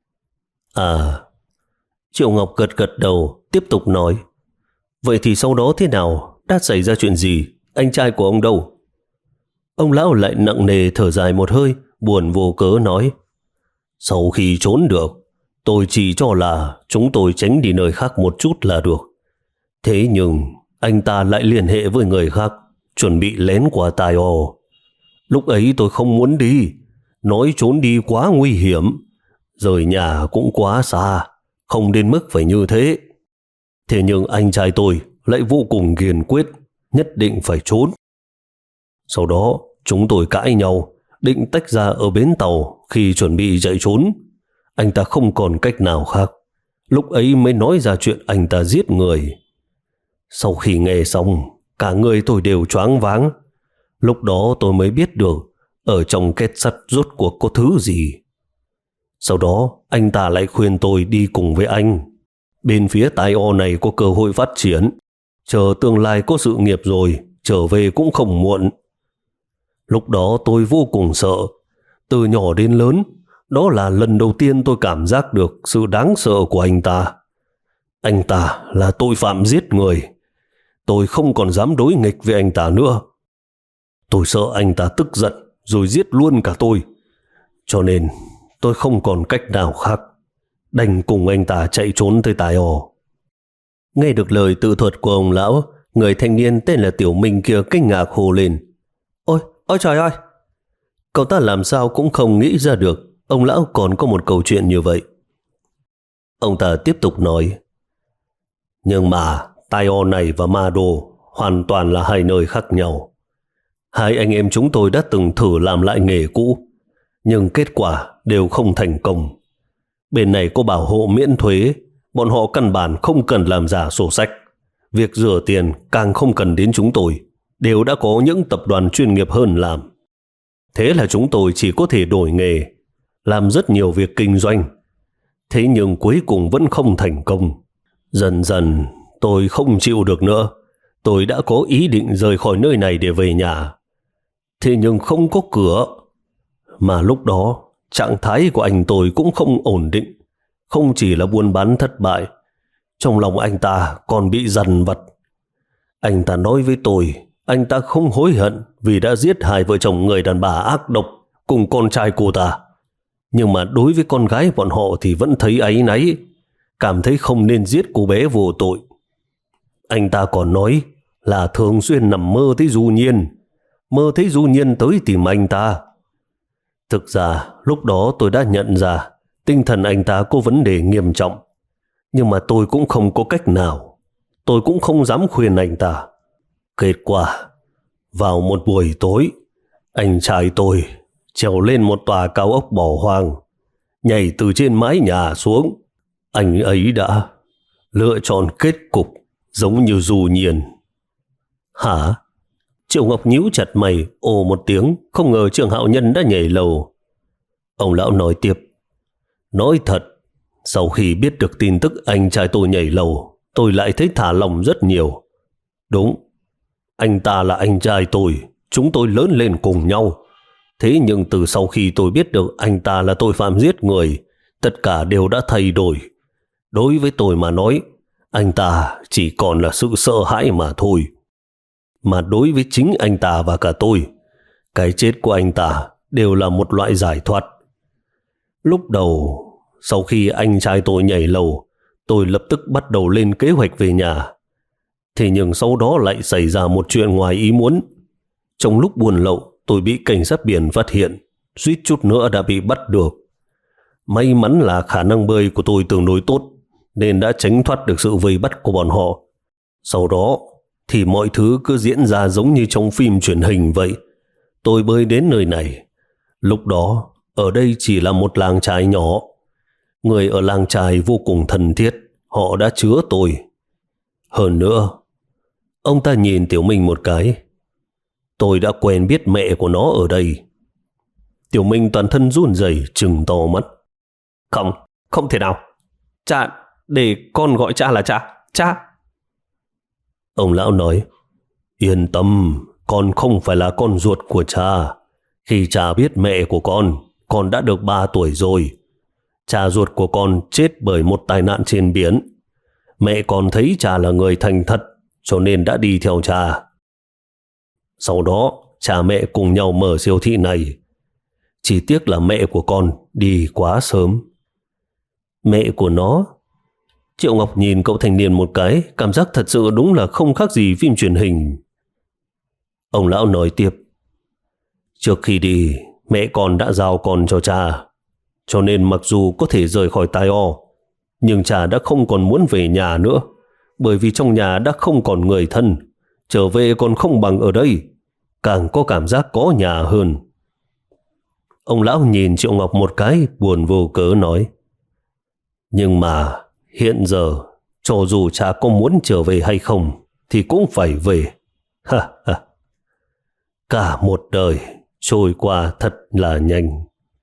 Speaker 1: À, Triệu Ngọc gật gật đầu, tiếp tục nói: vậy thì sau đó thế nào? Đã xảy ra chuyện gì? Anh trai của ông đâu? Ông lão lại nặng nề thở dài một hơi, buồn vô cớ nói: sau khi trốn được, tôi chỉ cho là chúng tôi tránh đi nơi khác một chút là được. Thế nhưng anh ta lại liên hệ với người khác, chuẩn bị lén qua tai o. Lúc ấy tôi không muốn đi, nói trốn đi quá nguy hiểm, rời nhà cũng quá xa, không đến mức phải như thế. Thế nhưng anh trai tôi lại vô cùng kiên quyết, nhất định phải trốn. Sau đó chúng tôi cãi nhau, định tách ra ở bến tàu. Khi chuẩn bị chạy trốn, anh ta không còn cách nào khác, lúc ấy mới nói ra chuyện anh ta giết người. Sau khi nghe xong, cả người tôi đều choáng váng. Lúc đó tôi mới biết được ở trong két sắt rốt cuộc có thứ gì. Sau đó anh ta lại khuyên tôi đi cùng với anh. Bên phía tai o này có cơ hội phát triển, chờ tương lai có sự nghiệp rồi trở về cũng không muộn. Lúc đó tôi vô cùng sợ. Từ nhỏ đến lớn, đó là lần đầu tiên tôi cảm giác được sự đáng sợ của anh ta. Anh ta là tội phạm giết người. Tôi không còn dám đối nghịch với anh ta nữa. Tôi sợ anh ta tức giận rồi giết luôn cả tôi. Cho nên tôi không còn cách nào khác, đành cùng anh ta chạy trốn tới Tai O.
Speaker 2: Nghe được lời tự thuật của ông lão, người thanh niên tên là Tiểu Minh kia kinh ngạc hô lên. Ôi, ôi trời ơi! Cậu ta làm sao cũng không nghĩ ra được ông lão còn có một câu chuyện như vậy. Ông ta tiếp tục nói.
Speaker 1: Nhưng mà Tai O này và Ma Đô hoàn toàn là hai nơi khác nhau. Hai anh em chúng tôi đã từng thử làm lại nghề cũ, nhưng kết quả đều không thành công. Bên này có bảo hộ miễn thuế, bọn họ căn bản không cần làm giả sổ sách. Việc rửa tiền càng không cần đến chúng tôi, đều đã có những tập đoàn chuyên nghiệp hơn làm. Thế là chúng tôi chỉ có thể đổi nghề, làm rất nhiều việc kinh doanh. Thế nhưng cuối cùng vẫn không thành công. Dần dần tôi không chịu được nữa. Tôi đã có ý định rời khỏi nơi này để về nhà. Thế nhưng không có cửa. Mà lúc đó trạng thái của anh tôi cũng không ổn định. Không chỉ là buôn bán thất bại, trong lòng anh ta còn bị dằn vặt. Anh ta nói với tôi anh ta không hối hận vì đã giết hai vợ chồng người đàn bà ác độc cùng con trai cô ta. Nhưng mà đối với con gái bọn họ thì vẫn thấy áy náy, cảm thấy không nên giết cô bé vô tội. Anh ta còn nói là thường xuyên nằm mơ thấy Du Nhiên, mơ thấy Du Nhiên tới tìm anh ta. Thực ra lúc đó tôi đã nhận ra tinh thần anh ta có vấn đề nghiêm trọng, nhưng mà tôi cũng không có cách nào. Tôi cũng không dám khuyên anh ta. Kết quả, vào một buổi tối, anh trai tôi trèo lên một tòa cao ốc bỏ hoang, nhảy từ trên mái nhà xuống. Anh ấy đã lựa chọn kết cục giống như Du Nhiên.
Speaker 2: Hả? Triệu Ngọc nhíu chặt mày, ồ một tiếng, không ngờ Trương Hạo Nhân đã nhảy lầu. Ông lão nói tiếp.
Speaker 1: Nói thật, sau khi biết được tin tức anh trai tôi nhảy lầu, tôi lại thấy thả lòng rất nhiều. Đúng, anh ta là anh trai tôi, chúng tôi lớn lên cùng nhau. Thế nhưng từ sau khi tôi biết được anh ta là tội phạm giết người, tất cả đều đã thay đổi. Đối với tôi mà nói, anh ta chỉ còn là sự sợ hãi mà thôi. Mà đối với chính anh ta và cả tôi, cái chết của anh ta đều là một loại giải thoát. Lúc đầu, sau khi anh trai tôi nhảy lầu, tôi lập tức bắt đầu lên kế hoạch về nhà. Thế nhưng sau đó lại xảy ra một chuyện ngoài ý muốn. Trong lúc buôn lậu, tôi bị cảnh sát biển phát hiện, suýt chút nữa đã bị bắt được. May mắn là khả năng bơi của tôi tương đối tốt, nên đã tránh thoát được sự vây bắt của bọn họ. Sau đó thì mọi thứ cứ diễn ra giống như trong phim truyền hình vậy. Tôi bơi đến nơi này. Lúc đó, ở đây chỉ là một làng trài nhỏ. Người ở làng trài vô cùng thân thiết, họ đã chứa tôi. Hơn nữa, ông ta nhìn Tiểu Minh một cái. Tôi đã quen biết mẹ của nó ở đây. Tiểu Minh toàn thân run rẩy, trừng to mắt.
Speaker 2: Không, không thể nào. Cha, để con gọi cha là cha. Cha.
Speaker 1: Ông lão nói, yên tâm, con không phải là con ruột của cha. Khi cha biết mẹ của con, con đã được ba tuổi rồi. Cha ruột của con chết bởi một tai nạn trên biển. Mẹ con thấy cha là người thành thật, cho nên đã đi theo cha. Sau đó, cha mẹ cùng nhau mở siêu thị này. Chỉ tiếc là mẹ của con đi quá sớm.
Speaker 2: Mẹ của nó? Triệu Ngọc nhìn cậu thanh niên một cái, cảm giác thật sự đúng là không khác gì phim truyền hình.
Speaker 1: Ông lão nói tiếp. Trước khi đi, mẹ con đã giao con cho cha. Cho nên mặc dù có thể rời khỏi Tai O, nhưng cha đã không còn muốn về nhà nữa, bởi vì trong nhà đã không còn người thân. Trở về còn không bằng ở đây, càng có cảm giác có nhà hơn. Ông lão nhìn Triệu Ngọc một cái, buồn vô cớ nói. Nhưng mà hiện giờ, cho dù cha có muốn trở về hay không, thì cũng phải về. Ha ha. Cả một đời trôi qua thật là nhanh.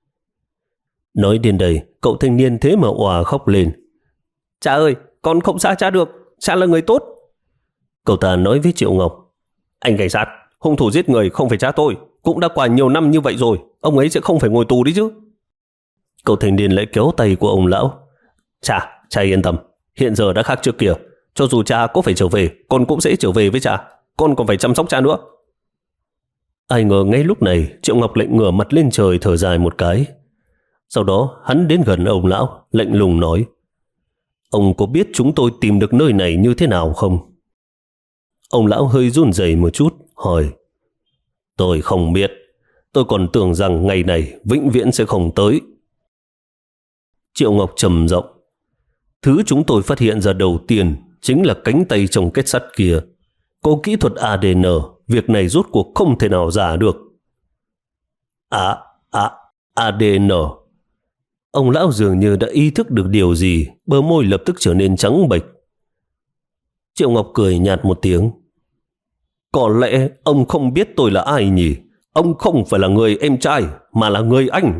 Speaker 2: Nói đến đây, cậu thanh niên thế mà òa khóc lên. Cha ơi, con không xa cha được, cha là người tốt. Cậu ta nói với Triệu Ngọc. Anh cảnh sát, hung thủ giết người không phải cha tôi, cũng đã qua nhiều năm như vậy rồi, ông ấy sẽ không phải ngồi tù đi chứ. Cậu thanh niên lại kéo tay của ông lão. Cha, cha yên tâm, hiện giờ đã khác trước kia. Cho dù cha có phải trở về, con cũng sẽ trở về với cha. Con còn phải chăm sóc cha nữa.
Speaker 1: Ai ngờ ngay lúc này Triệu Ngọc lại ngửa mặt lên trời thở dài một cái. Sau đó hắn đến gần ông lão, lạnh lùng nói: Ông có biết chúng tôi tìm được nơi này như thế nào không? Ông lão hơi run rẩy một chút, hỏi: Tôi không biết. Tôi còn tưởng rằng ngày này vĩnh viễn sẽ không tới. Triệu Ngọc trầm giọng: Thứ chúng tôi phát hiện ra đầu tiên chính là cánh tay trong kết sắt kia. Có kỹ thuật a đê en, việc này rốt cuộc không thể nào giả được. À, à, a đê en. Ông lão dường như đã ý thức được điều gì, bờ môi lập tức trở nên trắng bệch. Triệu Ngọc cười nhạt một tiếng: Có lẽ ông không biết tôi là ai nhỉ? Ông không phải là người em trai, mà là người anh.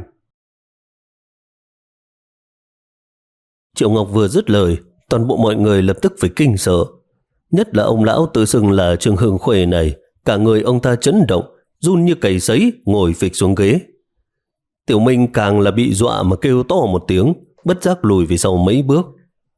Speaker 1: Triệu Ngọc vừa dứt lời, toàn bộ mọi người lập tức phải kinh sợ. Nhất là ông lão tự xưng là Trương Hưng Khuê này, cả người ông ta chấn động, run như cầy sấy, ngồi phịch xuống ghế. Tiểu Minh càng là bị dọa mà kêu to một tiếng, bất giác lùi về sau mấy bước.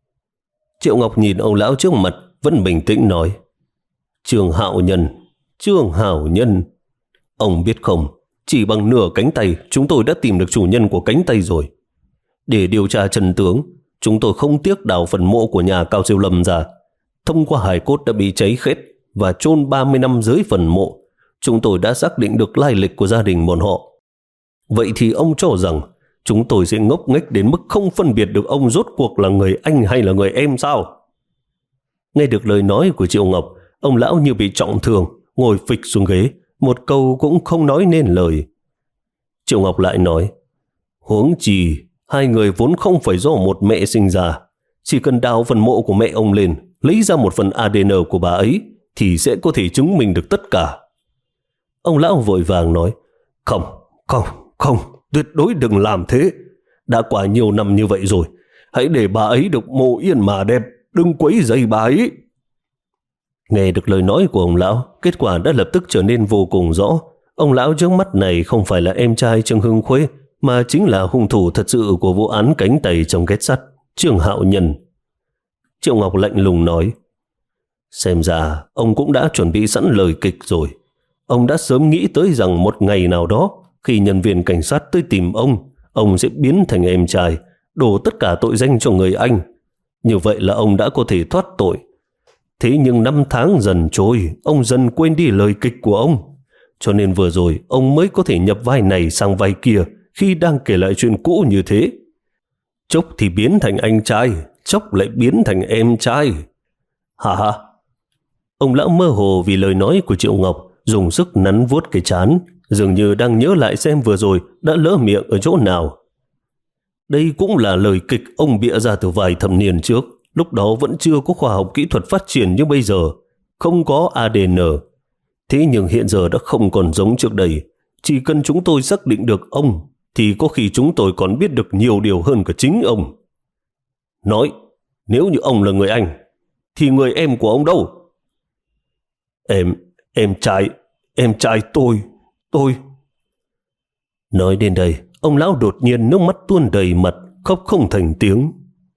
Speaker 1: Triệu Ngọc nhìn ông lão trước mặt, vẫn bình tĩnh nói: Trương Hạo Nhân, Trương Hạo Nhân, ông biết không, chỉ bằng nửa cánh tay chúng tôi đã tìm được chủ nhân của cánh tay rồi. Để điều tra chân tướng, chúng tôi không tiếc đào phần mộ của nhà Cao Siêu Lâm ra. Thông qua hài cốt đã bị cháy khét và chôn ba mươi năm dưới phần mộ, chúng tôi đã xác định được lai lịch của gia đình bọn họ. Vậy thì ông cho rằng chúng tôi sẽ ngốc nghếch đến mức không phân biệt được ông rốt cuộc là người anh hay là người em sao? Nghe được lời nói của Triệu Ngọc, ông lão như bị trọng thương, ngồi phịch xuống ghế, một câu cũng không nói nên lời. Triệu Ngọc lại nói: Huống chi, hai người vốn không phải do một mẹ sinh ra. Chỉ cần đào phần mộ của mẹ ông lên, lấy ra một phần a đê en của bà ấy, thì sẽ có thể chứng minh được tất cả. Ông lão vội vàng nói: Không, không, không, tuyệt đối đừng làm thế. Đã qua nhiều năm như vậy rồi, hãy để bà ấy được mộ yên mà đẹp, đừng quấy rầy bà ấy. Nghe được lời nói của ông lão, kết quả đã lập tức trở nên vô cùng rõ. Ông lão trước mắt này không phải là em trai Trương Hưng Khuê, mà chính là hung thủ thật sự của vụ án cánh tay trong kết sắt, Trương Hạo Nhân. Triệu Ngọc lạnh lùng nói: Xem ra ông cũng đã chuẩn bị sẵn lời kịch rồi. Ông đã sớm nghĩ tới rằng một ngày nào đó, khi nhân viên cảnh sát tới tìm ông, ông sẽ biến thành em trai, đổ tất cả tội danh cho người anh. Như vậy là ông đã có thể thoát tội. Thế nhưng năm tháng dần trôi, ông dần quên đi lời kịch của ông. Cho nên vừa rồi ông mới có thể nhập vai này sang vai kia khi đang kể lại chuyện cũ như thế. Chốc thì biến thành anh trai, chốc lại biến thành em trai. Hả hả? Ông lão mơ hồ vì lời nói của Triệu Ngọc, dùng sức nắn vuốt cái trán, dường như đang nhớ lại xem vừa rồi đã lỡ miệng ở chỗ nào. Đây cũng là lời kịch ông bịa ra từ vài thập niên trước. Lúc đó vẫn chưa có khoa học kỹ thuật phát triển như bây giờ, không có a đê en. Thế nhưng hiện giờ đã không còn giống trước đây. Chỉ cần chúng tôi xác định được ông, thì có khi chúng tôi còn biết được nhiều điều hơn cả chính ông. Nói, nếu như ông là người anh, thì người em của ông đâu? Em, em trai, em trai tôi, tôi. Nói đến đây, ông lão đột nhiên nước mắt tuôn đầy mặt, khóc không thành tiếng.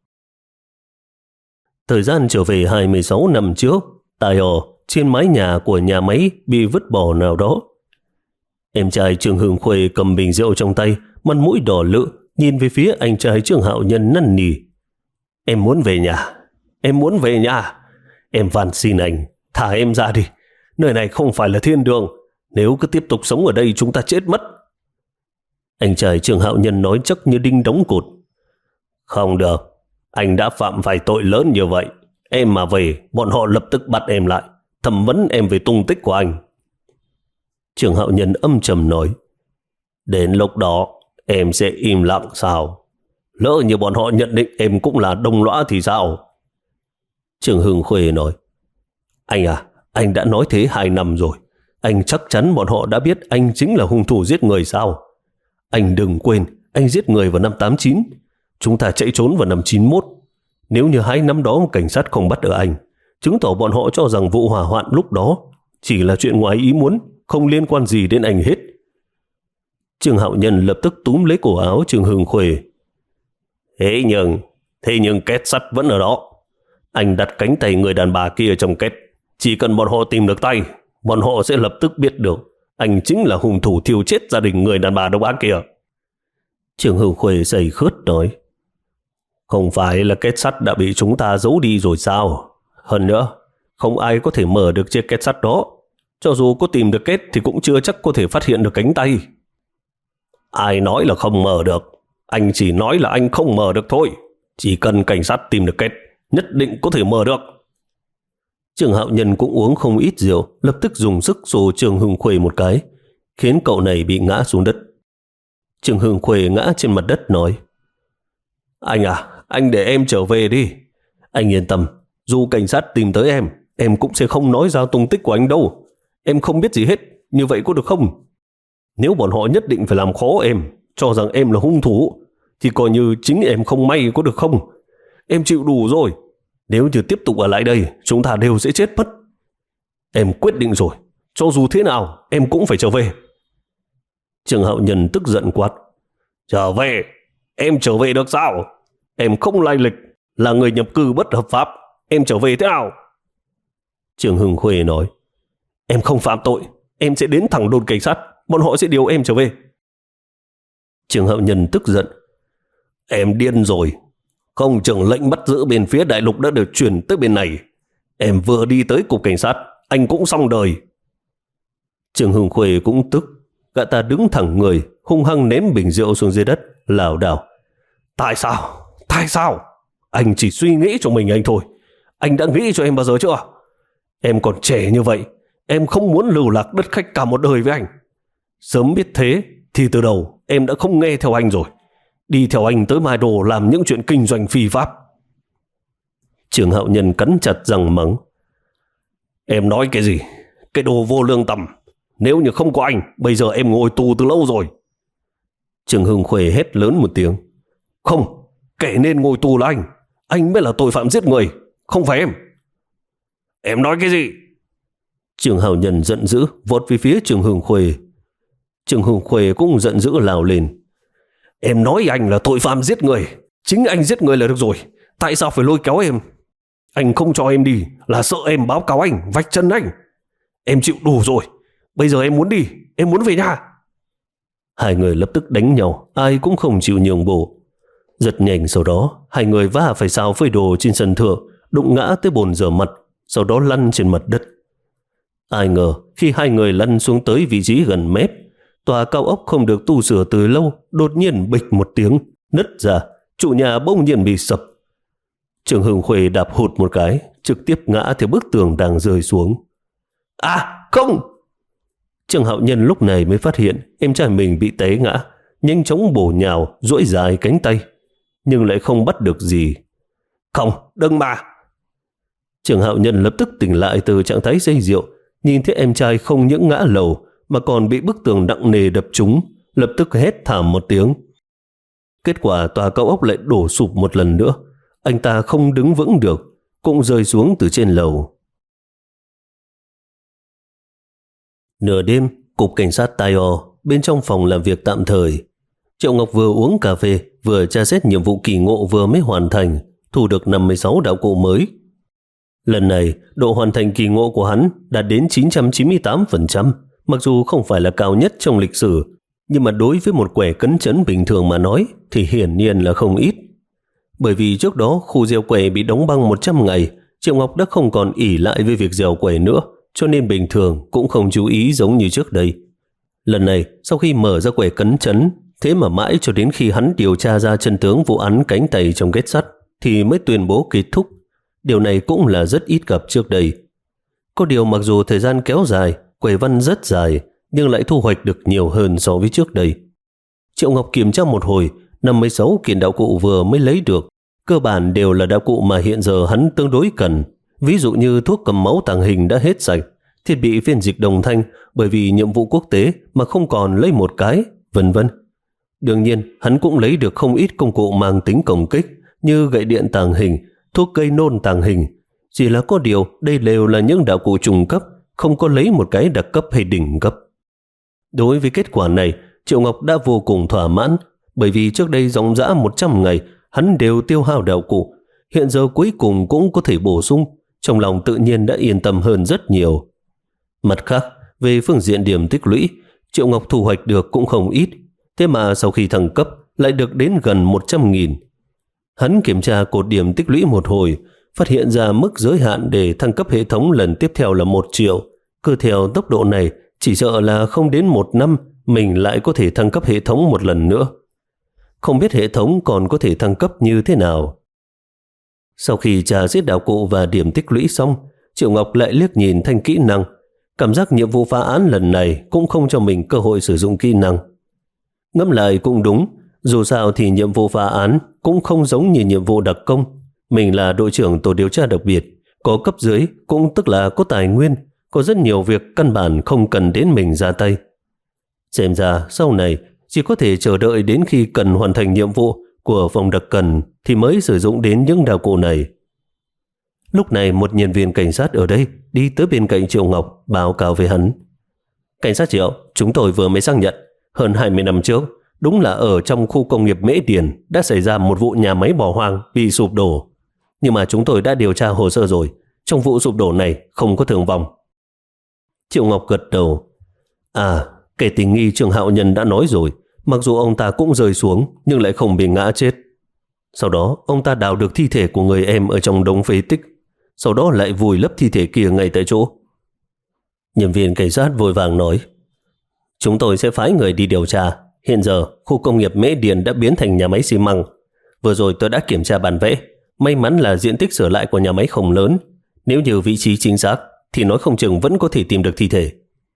Speaker 1: Thời gian trở về hai mươi sáu năm trước, tại họ, trên mái nhà của nhà máy bị vứt bỏ nào đó. Em trai Trương Hưng Khuê cầm bình rượu trong tay, mặt mũi đỏ lự, nhìn về phía anh trai Trương Hạo Nhân năn nỉ. Em muốn về nhà, em muốn về nhà. Em van xin anh, thả em ra đi. Nơi này không phải là thiên đường. Nếu cứ tiếp tục sống ở đây chúng ta chết mất. Anh trai Trương Hạo Nhân nói chắc như đinh đóng cột. Không được. Anh đã phạm phải tội lớn như vậy. Em mà về, bọn họ lập tức bắt em lại, thẩm vấn em về tung tích của anh. Trương Hạo Nhân âm trầm nói. Đến lúc đó, em sẽ im lặng sao? Lỡ như bọn họ nhận định em cũng là đồng lõa thì sao? Trương Hưng Khuê nói. Anh à, anh đã nói thế hai năm rồi. Anh chắc chắn bọn họ đã biết anh chính là hung thủ giết người sao? Anh đừng quên, anh giết người vào năm tám chín. Chúng ta chạy trốn vào năm chín mốt. Nếu như hai năm đó cảnh sát không bắt được anh, chứng tỏ bọn họ cho rằng vụ hỏa hoạn lúc đó chỉ là chuyện ngoài ý muốn, không liên quan gì đến anh hết. Trương Hạo Nhân lập tức túm lấy cổ áo Trương Hưng Khuê. Thế nhưng, thế nhưng két sắt vẫn ở đó. Anh đặt cánh tay người đàn bà kia trong két. Chỉ cần bọn họ tìm được tay, bọn họ sẽ lập tức biết được Anh chính là hung thủ thiêu chết gia đình người đàn bà độc ác kia.
Speaker 2: Trương Hưng Khuê say khướt nói.
Speaker 1: Không phải là kết sắt đã bị chúng ta giấu đi rồi sao? Hơn nữa, không ai có thể mở được chiếc kết sắt đó. Cho dù có tìm được kết thì cũng chưa chắc có thể phát hiện được cánh tay. Ai nói là không mở được? Anh chỉ nói là anh không mở được thôi. Chỉ cần cảnh sát tìm được kết, nhất định có thể mở được.
Speaker 2: Trương Hạo Nhân cũng uống không ít rượu, lập tức dùng sức xô Trương Hưng Khuê một cái, khiến cậu này bị ngã xuống đất. Trương Hưng Khuê ngã trên mặt đất nói.
Speaker 1: Anh à, anh để em trở về đi. Anh yên tâm, dù cảnh sát tìm tới em, em cũng sẽ không nói ra tung tích của anh đâu. Em không biết gì hết, như vậy có được không? Nếu bọn họ nhất định phải làm khó em, cho rằng em là hung thủ, thì coi như chính em không may, có được không? Em chịu đủ rồi. Nếu như tiếp tục ở lại đây, chúng ta đều sẽ chết mất. Em quyết định rồi, cho dù thế nào, em cũng phải trở về.
Speaker 2: Trương Hạo Nhân tức giận quát.
Speaker 1: Trở về? Em trở về được sao? Em không lai lịch, là người nhập cư bất hợp pháp. Em trở về thế nào?
Speaker 2: Trương Hưng Khuê nói.
Speaker 1: Em không phạm tội, em sẽ đến thẳng đồn cảnh sát, bọn họ sẽ điều em trở về.
Speaker 2: Trương Hạo Nhân tức giận.
Speaker 1: Em điên rồi. Không chừng lệnh bắt giữ bên phía đại lục đã được chuyển tới bên này. Em vừa đi tới cục cảnh sát, anh cũng xong đời.
Speaker 2: Trương Hưng Khuê cũng tức. Gã ta đứng thẳng người, hung hăng ném bình rượu xuống dưới đất, lảo đảo.
Speaker 1: Tại sao? Tại sao? Anh chỉ suy nghĩ cho mình anh thôi. Anh đã nghĩ cho em bao giờ chưa? Em còn trẻ như vậy, em không muốn lưu lạc đất khách cả một đời với anh. Sớm biết thế thì từ đầu em đã không nghe theo anh rồi. Đi theo anh tới Mai Đô làm những chuyện kinh doanh phi pháp.
Speaker 2: Trương Hạo Nhân cắn chặt răng mắng.
Speaker 1: Em nói cái gì? Cái đồ vô lương tâm. Nếu như không có anh, bây giờ em ngồi tù từ lâu rồi.
Speaker 2: Trương Hưng Khuê hét lớn một tiếng.
Speaker 1: Không, kẻ nên ngồi tù là anh. Anh mới là tội phạm giết người, không phải em. Em nói cái gì?
Speaker 2: Trương Hạo Nhân giận dữ vọt về phía Trương Hưng Khuê. Trương Hưng Khuê cũng giận dữ lào lên.
Speaker 1: Em nói anh là tội phạm giết người. Chính anh giết người là được rồi. Tại sao phải lôi kéo em? Anh không cho em đi là sợ em báo cáo anh, vạch chân anh. Em chịu đủ rồi. Bây giờ em muốn đi, em muốn về nhà.
Speaker 2: Hai người lập tức đánh nhau, ai cũng không chịu nhường bộ. Rất nhanh sau đó, hai người vả phải xào phơi đồ trên sân thượng, đụng ngã tới bồn rửa mặt, sau đó lăn trên mặt đất. Ai ngờ khi hai người lăn xuống tới vị trí gần mép, tòa cao ốc không được tu sửa từ lâu đột nhiên bịch một tiếng nứt ra, trụ nhà bỗng nhiên bị sập. Trương Hưng Khuê đạp hụt một cái, trực tiếp ngã theo bức tường đang rơi xuống.
Speaker 1: À không!
Speaker 2: Trương Hạo Nhân lúc này mới phát hiện em trai mình bị té ngã, nhanh chóng bổ nhào duỗi dài cánh tay, nhưng lại không bắt được gì.
Speaker 1: Không, đừng mà!
Speaker 2: Trương Hạo Nhân lập tức tỉnh lại từ trạng thái say rượu, nhìn thấy em trai không những ngã lầu mà còn bị bức tường nặng nề đập trúng, lập tức hét thảm một tiếng. Kết quả tòa cao ốc lại đổ sụp một lần nữa, anh ta không đứng vững được, cũng rơi xuống từ trên lầu. Nửa đêm, cục cảnh sát Tai O, bên trong phòng làm việc tạm thời, Triệu Ngọc vừa uống cà phê, vừa tra xét nhiệm vụ kỳ ngộ vừa mới hoàn thành, thu được năm mươi sáu đạo cụ mới. Lần này, độ hoàn thành kỳ ngộ của hắn đạt đến chín trăm chín mươi tám phần trăm, mặc dù không phải là cao nhất trong lịch sử, nhưng mà đối với một quẻ cấn chấn bình thường mà nói thì hiển nhiên là không ít. Bởi vì trước đó khu gieo quẻ bị đóng băng một trăm ngày, Triệu Ngọc đã không còn ỷ lại với việc gieo quẻ nữa, cho nên bình thường cũng không chú ý giống như trước đây. Lần này, sau khi mở ra quẻ cấn chấn, thế mà mãi cho đến khi hắn điều tra ra chân tướng vụ án cánh tay trong kết sắt thì mới tuyên bố kết thúc. Điều này cũng là rất ít gặp trước đây. Có điều mặc dù thời gian kéo dài, quẻ văn rất dài, nhưng lại thu hoạch được nhiều hơn so với trước đây. Triệu Ngọc kiểm tra một hồi, năm mươi sáu kiện đạo cụ vừa mới lấy được, cơ bản đều là đạo cụ mà hiện giờ hắn tương đối cần. Ví dụ như thuốc cầm máu tàng hình đã hết sạch, thiết bị phiên dịch đồng thanh bởi vì nhiệm vụ quốc tế mà không còn lấy một cái, vân vân. Đương nhiên, hắn cũng lấy được không ít công cụ mang tính công kích như gậy điện tàng hình, thuốc cây nôn tàng hình. Chỉ là có điều đây đều là những đạo cụ trung cấp, không có lấy một cái đặc cấp hay đỉnh cấp. Đối với kết quả này, Triệu Ngọc đã vô cùng thỏa mãn, bởi vì trước đây dòng dã một trăm ngày hắn đều tiêu hao đạo cụ, hiện giờ cuối cùng cũng có thể bổ sung, trong lòng tự nhiên đã yên tâm hơn rất nhiều. Mặt khác,
Speaker 1: Về phương diện điểm tích lũy, Triệu Ngọc thu hoạch được cũng không ít, thế mà sau khi thăng cấp lại được đến gần một trăm nghìn. Hắn kiểm tra cột điểm tích lũy một hồi, phát hiện ra mức giới hạn để thăng cấp hệ thống lần tiếp theo là một triệu. Cứ theo tốc độ này, chỉ sợ là không đến một năm mình lại có thể thăng cấp hệ thống một lần nữa. Không biết hệ thống còn có thể thăng cấp như thế nào. Sau khi tra giết đạo cụ và điểm tích lũy xong, Triệu Ngọc lại liếc nhìn thanh kỹ năng. Cảm giác nhiệm vụ phá án lần này cũng không cho mình cơ hội sử dụng kỹ năng. Ngẫm lại cũng đúng, dù sao thì nhiệm vụ phá án cũng không giống như nhiệm vụ đặc công. Mình là đội trưởng tổ điều tra đặc biệt, có cấp dưới cũng tức là có tài nguyên, có rất nhiều việc căn bản không cần đến mình ra tay. Xem ra sau này chỉ có thể chờ đợi đến khi cần hoàn thành nhiệm vụ của phòng đặc cần thì mới sử dụng đến những đạo cụ này. Lúc này một nhân viên cảnh sát ở đây đi tới bên cạnh Triệu Ngọc báo cáo với hắn. Cảnh sát Triệu, chúng tôi vừa mới xác nhận, hơn hai mươi năm trước, đúng là ở trong khu công nghiệp Mễ Điền đã xảy ra một vụ nhà máy bỏ hoang bị sụp đổ. Nhưng mà chúng tôi đã điều tra hồ sơ rồi, trong vụ sụp đổ này không có thương vong. Triệu Ngọc gật đầu. À, kẻ tình nghi Trương Hạo Nhân đã nói rồi, mặc dù ông ta cũng rơi xuống nhưng lại không bị ngã chết. Sau đó ông ta đào được thi thể của người em ở trong đống phế tích, sau đó lại vùi lấp thi thể kia ngay tại chỗ. Nhân viên cảnh sát vội vàng nói, chúng tôi sẽ phái người đi điều tra. Hiện giờ khu công nghiệp Mễ Điền đã biến thành nhà máy xi măng. Vừa rồi tôi đã kiểm tra bản vẽ, may mắn là diện tích sửa lại của nhà máy không lớn. Nếu như vị trí chính xác thì nói không chừng vẫn có thể tìm được thi thể.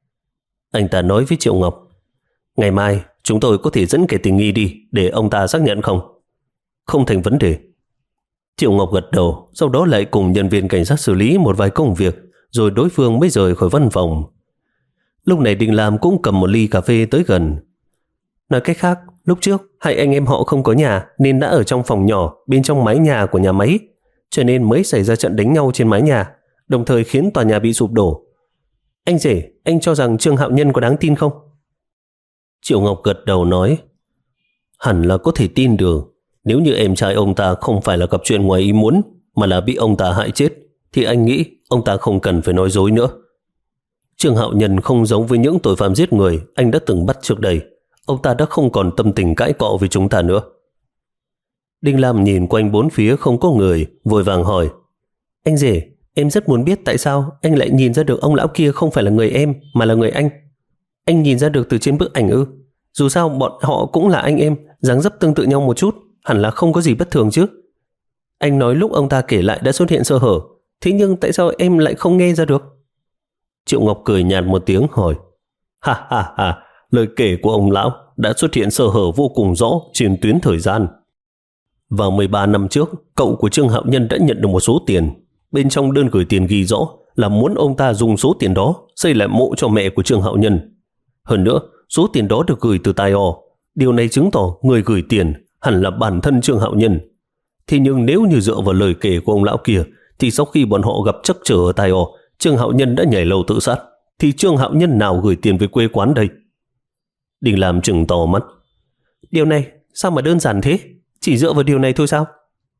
Speaker 1: Anh ta nói với Triệu Ngọc, ngày mai chúng tôi có thể dẫn kẻ tình nghi đi để ông ta xác nhận không? Không thành vấn đề. Triệu Ngọc gật đầu, sau đó lại cùng nhân viên cảnh sát xử lý một vài công việc, rồi đối phương mới rời khỏi văn phòng. Lúc này Đình Lam cũng cầm một ly cà phê tới gần. Nói cách khác, lúc trước hai anh em họ không có nhà nên đã ở trong phòng nhỏ bên trong mái nhà của nhà máy, cho nên mới xảy ra trận đánh nhau trên mái nhà, đồng thời khiến tòa nhà bị sụp đổ. Anh rể, anh cho rằng Trương Hạo Nhân có đáng tin không? Triệu Ngọc gật đầu nói, hẳn là có thể tin được. Nếu như em trai ông ta không phải là gặp chuyện ngoài ý muốn mà là bị ông ta hại chết, thì anh nghĩ ông ta không cần phải nói dối nữa. Trương Hạo Nhân không giống với những tội phạm giết người anh đã từng bắt trước đây. Ông ta đã không còn tâm tình cãi cọ với chúng ta nữa. Đinh Lam nhìn quanh bốn phía không có người, vội vàng hỏi, anh rể, em rất muốn biết tại sao anh lại nhìn ra được ông lão kia không phải là người em mà là người anh. Anh nhìn ra được từ trên bức ảnh ư? Dù sao bọn họ cũng là anh em, dáng dấp tương tự nhau một chút, hẳn là không có gì bất thường chứ. Anh nói lúc ông ta kể lại đã xuất hiện sơ hở, thế nhưng tại sao em lại không nghe ra được? Triệu Ngọc cười nhạt một tiếng hỏi, ha ha ha, lời kể của ông lão đã xuất hiện sơ hở vô cùng rõ trên tuyến thời gian. Vào mười ba năm trước, cậu của Trương Hạo Nhân đã nhận được một số tiền. Bên trong đơn gửi tiền ghi rõ là muốn ông ta dùng số tiền đó xây lại mộ cho mẹ của Trương Hạo Nhân. Hơn nữa, số tiền đó được gửi từ Tai O. Điều này chứng tỏ người gửi tiền hẳn là bản thân Trương Hạo Nhân. Thế nhưng nếu như dựa vào lời kể của ông lão kia, thì sau khi bọn họ gặp trắc trở ở Tai O, Trương Hạo Nhân đã nhảy lầu tự sát. Thì Trương Hạo Nhân nào gửi tiền về quê quán đây? Đình Lam trừng to mắt. Điều này sao mà đơn giản thế? Chỉ dựa vào điều này thôi sao?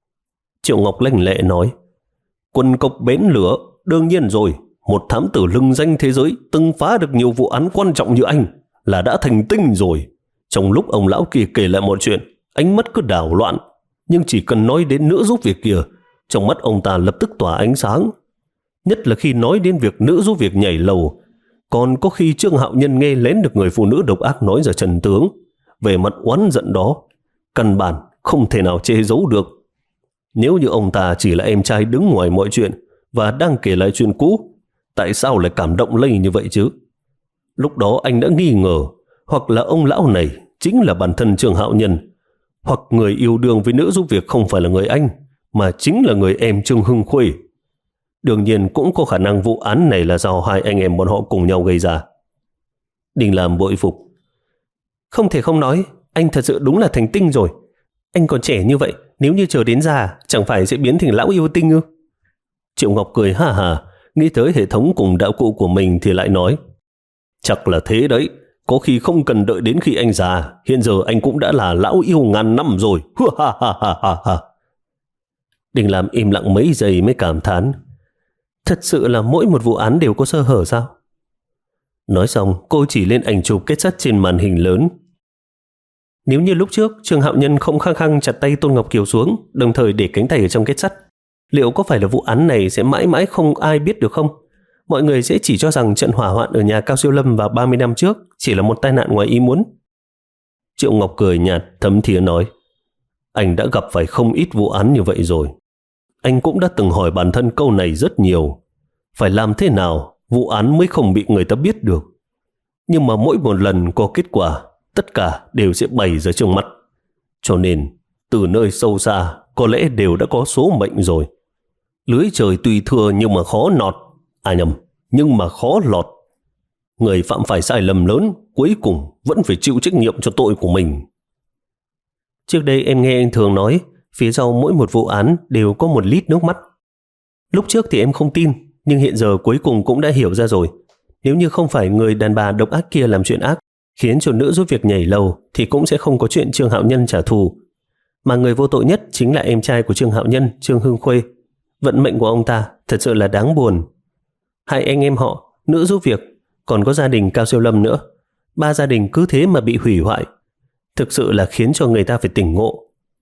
Speaker 1: Triệu Ngọc lanh lẹ nói, quân cộc bến lửa, đương nhiên rồi. Một thám tử lừng danh thế giới từng phá được nhiều vụ án quan trọng như anh là đã thành tinh rồi. Trong lúc ông lão kia kể lại mọi chuyện, ánh mắt cứ đảo loạn, nhưng chỉ cần nói đến nữ giúp việc kia, trong mắt ông ta lập tức tỏa ánh sáng. Nhất là khi nói đến việc nữ giúp việc nhảy lầu, còn có khi Trương Hạo Nhân nghe lén được người phụ nữ độc ác nói ra trần tướng. Về mặt oán giận đó, căn bản không thể nào che giấu được. Nếu như ông ta chỉ là em trai đứng ngoài mọi chuyện và đang kể lại chuyện cũ, tại sao lại cảm động lây như vậy chứ? Lúc đó anh đã nghi ngờ, hoặc là ông lão này chính là bản thân Trương Hạo Nhân, hoặc người yêu đương với nữ giúp việc không phải là người anh, mà chính là người em Trương Hưng Khuê. Đương nhiên cũng có khả năng vụ án này là do hai anh em bọn họ cùng nhau gây ra. Đình Lam bội phục. Không thể không nói, anh thật sự đúng là thành tinh rồi. Anh còn trẻ như vậy, nếu như chờ đến già, chẳng phải sẽ biến thành lão yêu tinh ư? Triệu Ngọc cười ha hà, nghĩ tới hệ thống cùng đạo cụ của mình thì lại nói, chắc là thế đấy, có khi không cần đợi đến khi anh già, hiện giờ anh cũng đã là lão yêu ngàn năm rồi. Ha ha ha ha ha. Đình Lam im lặng mấy giây mới cảm thán, thật sự là mỗi một vụ án đều có sơ hở sao? Nói xong, cô chỉ lên ảnh chụp kết sắt trên màn hình lớn.
Speaker 2: Nếu như lúc trước, Trương Hạo Nhân không khăng khăng chặt tay Tôn Ngọc Kiều xuống, đồng thời để cánh tay ở trong kết sắt, liệu có phải là vụ án này sẽ mãi mãi không ai biết được không? Mọi người sẽ chỉ cho rằng trận hỏa hoạn ở nhà Cao Siêu Lâm vào ba mươi năm trước chỉ là một tai nạn ngoài ý muốn.
Speaker 1: Triệu Ngọc cười nhạt, thấm thía nói, anh đã gặp phải không ít vụ án như vậy rồi. Anh cũng đã từng hỏi bản thân câu này rất nhiều. Phải làm thế nào vụ án mới không bị người ta biết được? Nhưng mà mỗi một lần có kết quả, tất cả đều sẽ bày ra trước mắt. Cho nên, từ nơi sâu xa, có lẽ đều đã có số mệnh rồi. Lưới trời tuy thưa nhưng mà khó nọt. À nhầm, nhưng mà khó lọt. Người phạm phải sai lầm lớn, cuối cùng vẫn phải chịu trách nhiệm cho tội của mình.
Speaker 2: Trước đây em nghe anh thường nói, phía sau mỗi một vụ án đều có một lít nước mắt. Lúc trước thì em không tin, nhưng hiện giờ cuối cùng cũng đã hiểu ra rồi. Nếu như không phải người đàn bà độc ác kia làm chuyện ác, khiến cho nữ giúp việc nhảy lầu, thì cũng sẽ không có chuyện Trương Hạo Nhân trả thù. Mà người vô tội nhất chính là em trai của Trương Hạo Nhân, Trương Hưng Khuê. Vận mệnh của ông ta thật sự là đáng buồn. Hai anh em họ, nữ giúp việc, còn có gia đình Cao Siêu Lâm nữa. Ba gia đình cứ thế mà bị hủy hoại. Thực sự là khiến cho người ta phải tỉnh ngộ.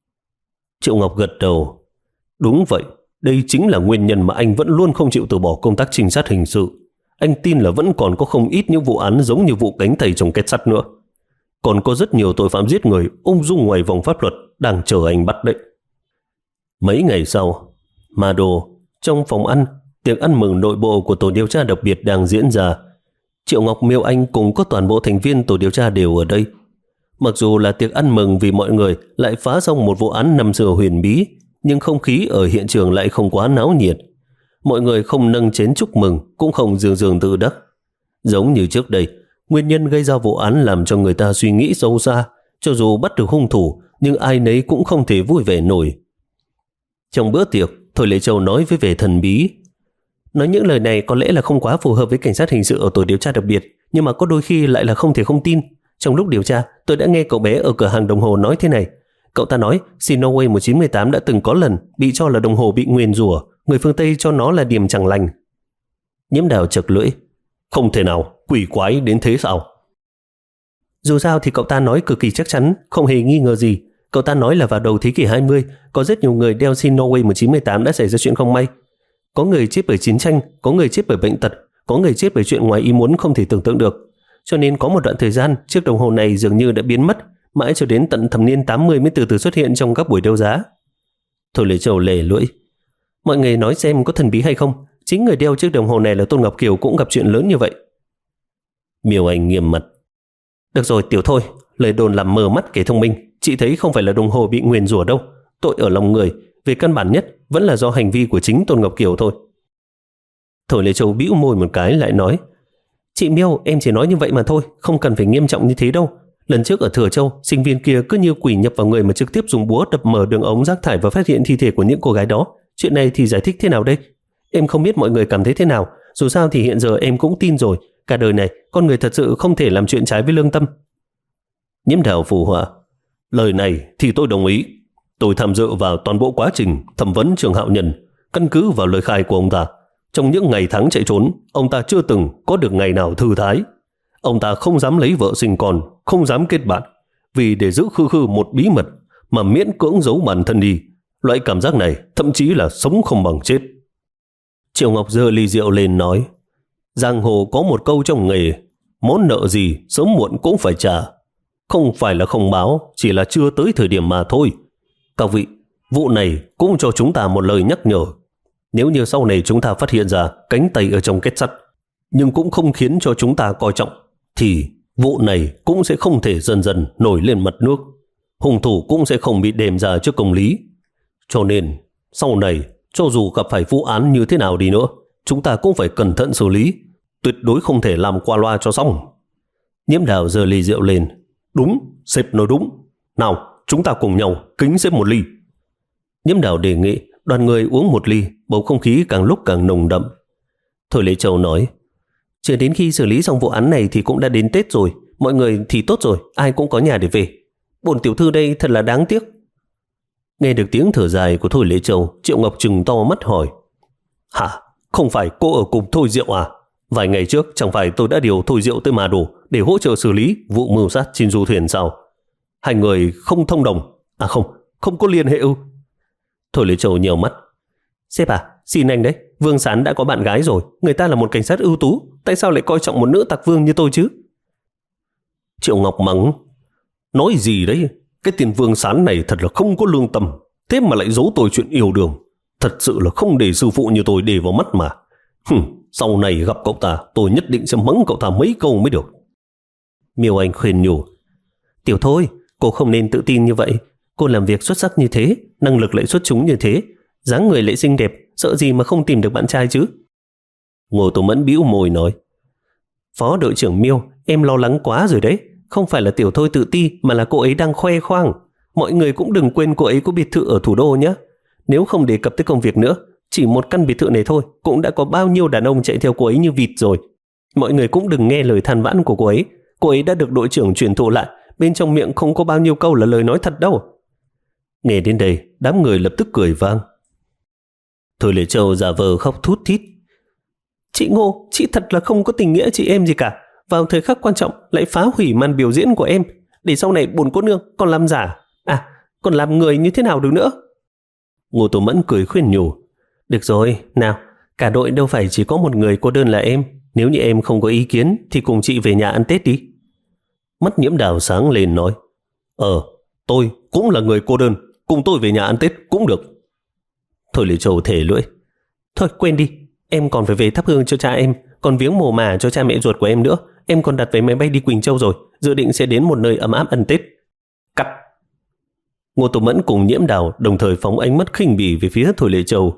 Speaker 1: Triệu Ngọc gật đầu. Đúng vậy, đây chính là nguyên nhân mà anh vẫn luôn không chịu từ bỏ công tác trinh sát hình sự. Anh tin là vẫn còn có không ít những vụ án giống như vụ cánh tay trong kết sắt nữa. Còn có rất nhiều tội phạm giết người ung dung ngoài vòng pháp luật đang chờ anh bắt đấy. Mấy ngày sau, Ma Đô, trong phòng ăn, tiệc ăn mừng nội bộ của tổ điều tra đặc biệt đang diễn ra. Triệu Ngọc, Miêu Anh cùng có toàn bộ thành viên tổ điều tra đều ở đây. Mặc dù là tiệc ăn mừng vì mọi người lại phá xong một vụ án năm xưa huyền bí, nhưng không khí ở hiện trường lại không quá náo nhiệt. Mọi người không nâng chén chúc mừng, cũng không dường dường tự đắc. Giống như trước đây, nguyên nhân gây ra vụ án làm cho người ta suy nghĩ sâu xa. Cho dù bắt được hung thủ, nhưng ai nấy cũng không thể vui vẻ nổi. Trong bữa tiệc, Thôi Lệ Châu nói với vẻ thần bí.
Speaker 2: Nói những lời này có lẽ là không quá phù hợp với cảnh sát hình sự ở tổ điều tra đặc biệt, nhưng mà có đôi khi lại là không thể không tin. Trong lúc điều tra, tôi đã nghe cậu bé ở cửa hàng đồng hồ nói thế này. Cậu ta nói Sinoway một chín một tám đã từng có lần bị cho là đồng hồ bị nguyền rủa, người phương Tây cho nó là điểm chẳng lành.
Speaker 1: Nhiễm Đào chật lưỡi. Không thể nào, quỷ quái đến thế sao?
Speaker 2: Dù sao thì cậu ta nói cực kỳ chắc chắn, không hề nghi ngờ gì. Cậu ta nói là vào đầu thế kỷ hai mươi, có rất nhiều người đeo Sinoway một chín một tám đã xảy ra chuyện không may. Có người chết bởi chiến tranh, có người chết bởi bệnh tật, có người chết bởi chuyện ngoài ý muốn không thể tưởng tượng được. Cho nên có một đoạn thời gian, chiếc đồng hồ này dường như đã biến mất, mãi cho đến tận thập niên tám mươi mới từ từ xuất hiện trong các buổi đấu giá.
Speaker 1: Thôi Lệ Châu lề lưỡi.
Speaker 2: Mọi người nói xem có thần bí hay không, chính người đeo chiếc đồng hồ này là Tôn Ngọc Kiều cũng gặp chuyện lớn như vậy.
Speaker 1: Miêu Anh nghiêm mặt.
Speaker 2: Được rồi Tiểu Thôi, lời đồn làm mờ mắt kẻ thông minh. Chị thấy không phải là đồng hồ bị nguyền rủa đâu. Tội ở lòng người, về căn bản nhất vẫn là do hành vi của chính Tôn Ngọc Kiều thôi.
Speaker 1: Thôi Lệ Châu bĩu môi một cái lại nói.
Speaker 2: Chị Miêu, em chỉ nói như vậy mà thôi, không cần phải nghiêm trọng như thế đâu. Lần trước ở Thừa Châu, sinh viên kia cứ như quỷ nhập vào người mà trực tiếp dùng búa đập mở đường ống rác thải và phát hiện thi thể của những cô gái đó. Chuyện này thì giải thích thế nào đây? Em không biết mọi người cảm thấy thế nào. Dù sao thì hiện giờ em cũng tin rồi. Cả đời này, con người thật sự không thể làm chuyện trái với lương tâm.
Speaker 1: Nhiễm Đào phụ họa. Lời này thì tôi đồng ý. Tôi tham dự vào toàn bộ quá trình thẩm vấn Trương Hạo Nhân. Căn cứ vào lời khai của ông ta, trong những ngày tháng chạy trốn, ông ta chưa từng có được ngày nào thư thái. Ông ta không dám lấy vợ sinh con, không dám kết bạn, vì để giữ khư khư một bí mật mà miễn cưỡng giấu bản thân đi. Loại cảm giác này thậm chí là sống không bằng chết. Triệu Ngọc giơ ly rượu lên nói, giang hồ có một câu trong nghề, món nợ gì sớm muộn cũng phải trả. Không phải là không báo, chỉ là chưa tới thời điểm mà thôi. Các vị, vụ này cũng cho chúng ta một lời nhắc nhở. Nếu như sau này chúng ta phát hiện ra cánh tay ở trong kết sắt, nhưng cũng không khiến cho chúng ta coi trọng, thì vụ này cũng sẽ không thể dần dần nổi lên mặt nước. Hung thủ cũng sẽ không bị đem ra trước công lý. Cho nên, sau này, cho dù gặp phải vụ án như thế nào đi nữa, chúng ta cũng phải cẩn thận xử lý. Tuyệt đối không thể làm qua loa cho xong. Nhiễm Đào giơ ly rượu lên. Đúng, sếp nói đúng. Nào, chúng ta cùng nhau kính sếp một ly. Nhiễm Đào đề nghị đoàn người uống một ly, bầu không khí càng lúc càng nồng đậm. Thôi Lệ Châu nói,
Speaker 2: chưa đến khi xử lý xong vụ án này thì cũng đã đến Tết rồi. Mọi người thì tốt rồi, ai cũng có nhà để về. Bổn tiểu thư đây thật là đáng tiếc.
Speaker 1: Nghe được tiếng thở dài của Thôi Lệ Châu, Triệu Ngọc trừng to mắt hỏi, hả, không phải cô ở cùng Thôi Diệu à? Vài ngày trước chẳng phải tôi đã điều Thôi Diệu tới Mà Đồ để hỗ trợ xử lý vụ mưu sát trên du thuyền sao? Hai người không thông đồng, à không, không có liên hệ ư? Thôi Lê Châu nhèo mắt. Sếp à, xin anh đấy, Vương Sán đã có bạn gái rồi, người ta là một cảnh sát ưu tú, tại sao lại coi trọng một nữ tặc vương như tôi chứ? Triệu Ngọc mắng. Nói gì đấy, cái tiền Vương Sán này thật là không có lương tâm, thế mà lại giấu tôi chuyện yêu đương. Thật sự là không để sư phụ như tôi để vào mắt mà. Hừm, sau này gặp cậu ta, tôi nhất định sẽ mắng cậu ta mấy câu mới được. Miêu Anh khuyên nhủ. Tiểu Thôi, cô không nên tự tin như vậy. Cô làm việc xuất sắc như thế, năng lực lại xuất chúng như thế, dáng người lại xinh đẹp, sợ gì mà không tìm được bạn trai chứ? Ngô Tô Mẫn bĩu môi nói. Phó đội trưởng Miêu, em lo lắng quá rồi đấy. Không phải là Tiểu Thôi tự ti, mà là cô ấy đang khoe khoang. Mọi người cũng đừng quên cô ấy có biệt thự ở thủ đô nhé. Nếu không đề cập tới công việc nữa, chỉ một căn biệt thự này thôi cũng đã có bao nhiêu đàn ông chạy theo cô ấy như vịt rồi. Mọi người cũng đừng nghe lời than vãn của cô ấy. Cô ấy đã được đội trưởng truyền thụ lại, bên trong miệng không có bao nhiêu câu là lời nói thật đâu. Nghe đến đây, đám người lập tức cười vang. Thôi Lệ Châu giả vờ khóc thút thít. Chị Ngô, chị thật là không có tình nghĩa chị em gì cả. Vào thời khắc quan trọng lại phá hủy màn biểu diễn của em, để sau này bổn cô nương còn làm giả, à, còn làm người như thế nào được nữa? Ngô Tô Mẫn cười khuyên nhủ. Được rồi, nào, cả đội đâu phải chỉ có một người cô đơn là em. Nếu như em không có ý kiến thì cùng chị về nhà ăn Tết đi. Mắt Nhiễm Đào sáng lên nói. Ờ, tôi cũng là người cô đơn, cùng tôi về nhà ăn Tết cũng được. Thôi Lê Châu thề lưỡi. Thôi quên đi, em còn phải về thắp hương cho cha em, còn viếng mồ mả cho cha mẹ ruột của em nữa. Em còn đặt vé máy bay đi Quỳnh Châu rồi, dự định sẽ đến một nơi ấm áp ăn Tết. Cắt. Ngô Tô Mẫn cùng Nhiễm Đào đồng thời phóng ánh mắt khinh bỉ về phía Thôi Lê Châu.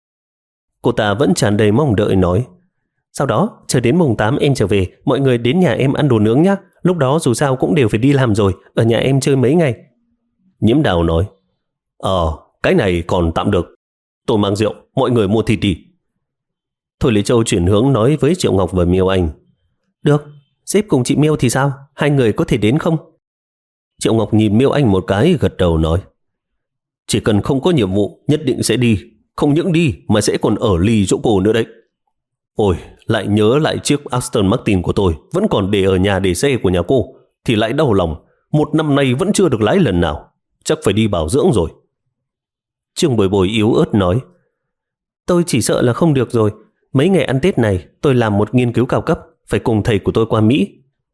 Speaker 1: Cô ta vẫn tràn đầy mong đợi nói. Sau đó, chờ đến mùng tám em trở về, mọi người đến nhà em ăn đồ nướng nhé. Lúc đó dù sao cũng đều phải đi làm rồi, ở nhà em chơi mấy ngày. Nhiễm Đào nói. Ờ, cái này còn tạm được. Tôi mang rượu, mọi người mua thịt đi. Thôi Lê Châu chuyển hướng nói với Triệu Ngọc và Miêu Anh. Được, sếp cùng chị Miêu thì sao? Hai người có thể đến không? Triệu Ngọc nhìn Miêu Anh một cái gật đầu nói. Chỉ cần không có nhiệm vụ, nhất định sẽ đi. Không những đi mà sẽ còn ở lì chỗ cô nữa đấy. Ôi, lại nhớ lại chiếc Aston Martin của tôi vẫn còn để ở nhà để xe của nhà cô, thì lại đau lòng. Một năm nay vẫn chưa được lái lần nào, chắc phải đi bảo dưỡng rồi. Trương Bồi Bồi yếu ớt nói. Tôi chỉ sợ là không được rồi. Mấy ngày ăn Tết này tôi làm một nghiên cứu cao cấp, phải cùng thầy của tôi qua Mỹ.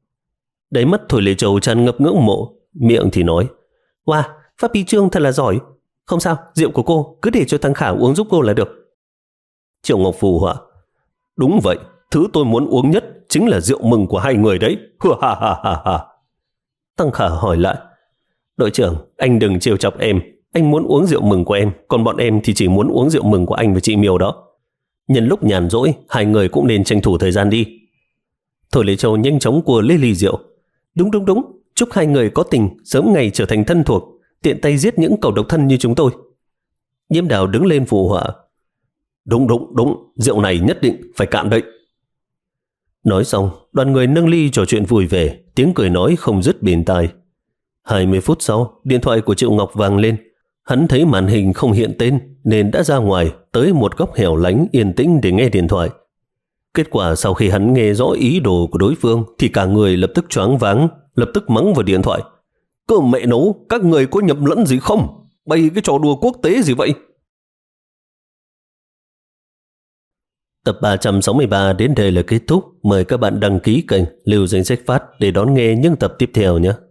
Speaker 1: Đáy mắt Thôi Lê Châu tràn ngập ngưỡng mộ, miệng thì nói. Wow, Pháp Y Trương thật là giỏi. Không sao, rượu của cô cứ để cho thằng Khả uống giúp cô là được. Triệu Ngọc phù họa. Đúng vậy, thứ tôi muốn uống nhất chính là rượu mừng của hai người đấy. Ha ha ha ha. Tăng Khả hỏi lại. Đội trưởng, anh đừng trêu chọc em. Anh muốn uống rượu mừng của em, còn bọn em thì chỉ muốn uống rượu mừng của anh và chị Miêu đó. Nhân lúc nhàn rỗi, hai người cũng nên tranh thủ thời gian đi. Thôi Lê Châu nhanh chóng cua lấy ly rượu. Đúng đúng đúng, chúc hai người có tình sớm ngày trở thành thân thuộc, tiện tay giết những cẩu độc thân như chúng tôi. Nhiễm Đào đứng lên phụ họa. Đúng đúng đúng, rượu này nhất định phải cạn đấy. Nói xong, đoàn người nâng ly trò chuyện vui vẻ, tiếng cười nói không dứt bên tai. Hai mươi phút sau, điện thoại của Triệu Ngọc vang lên. Hắn thấy màn hình không hiện tên nên đã ra ngoài tới một góc hẻo lánh yên tĩnh để nghe điện thoại. Kết quả sau khi hắn nghe rõ ý đồ của đối phương thì cả người lập tức choáng váng, lập tức mắng vào điện thoại. Cơ mẹ nấu, các người có nhầm lẫn gì không? Bày cái trò đùa quốc tế gì vậy? Tập ba trăm sáu mươi ba đến đây là kết thúc. Mời các bạn đăng ký kênh Lưu Danh Sách Phát để đón nghe những tập tiếp theo nhé.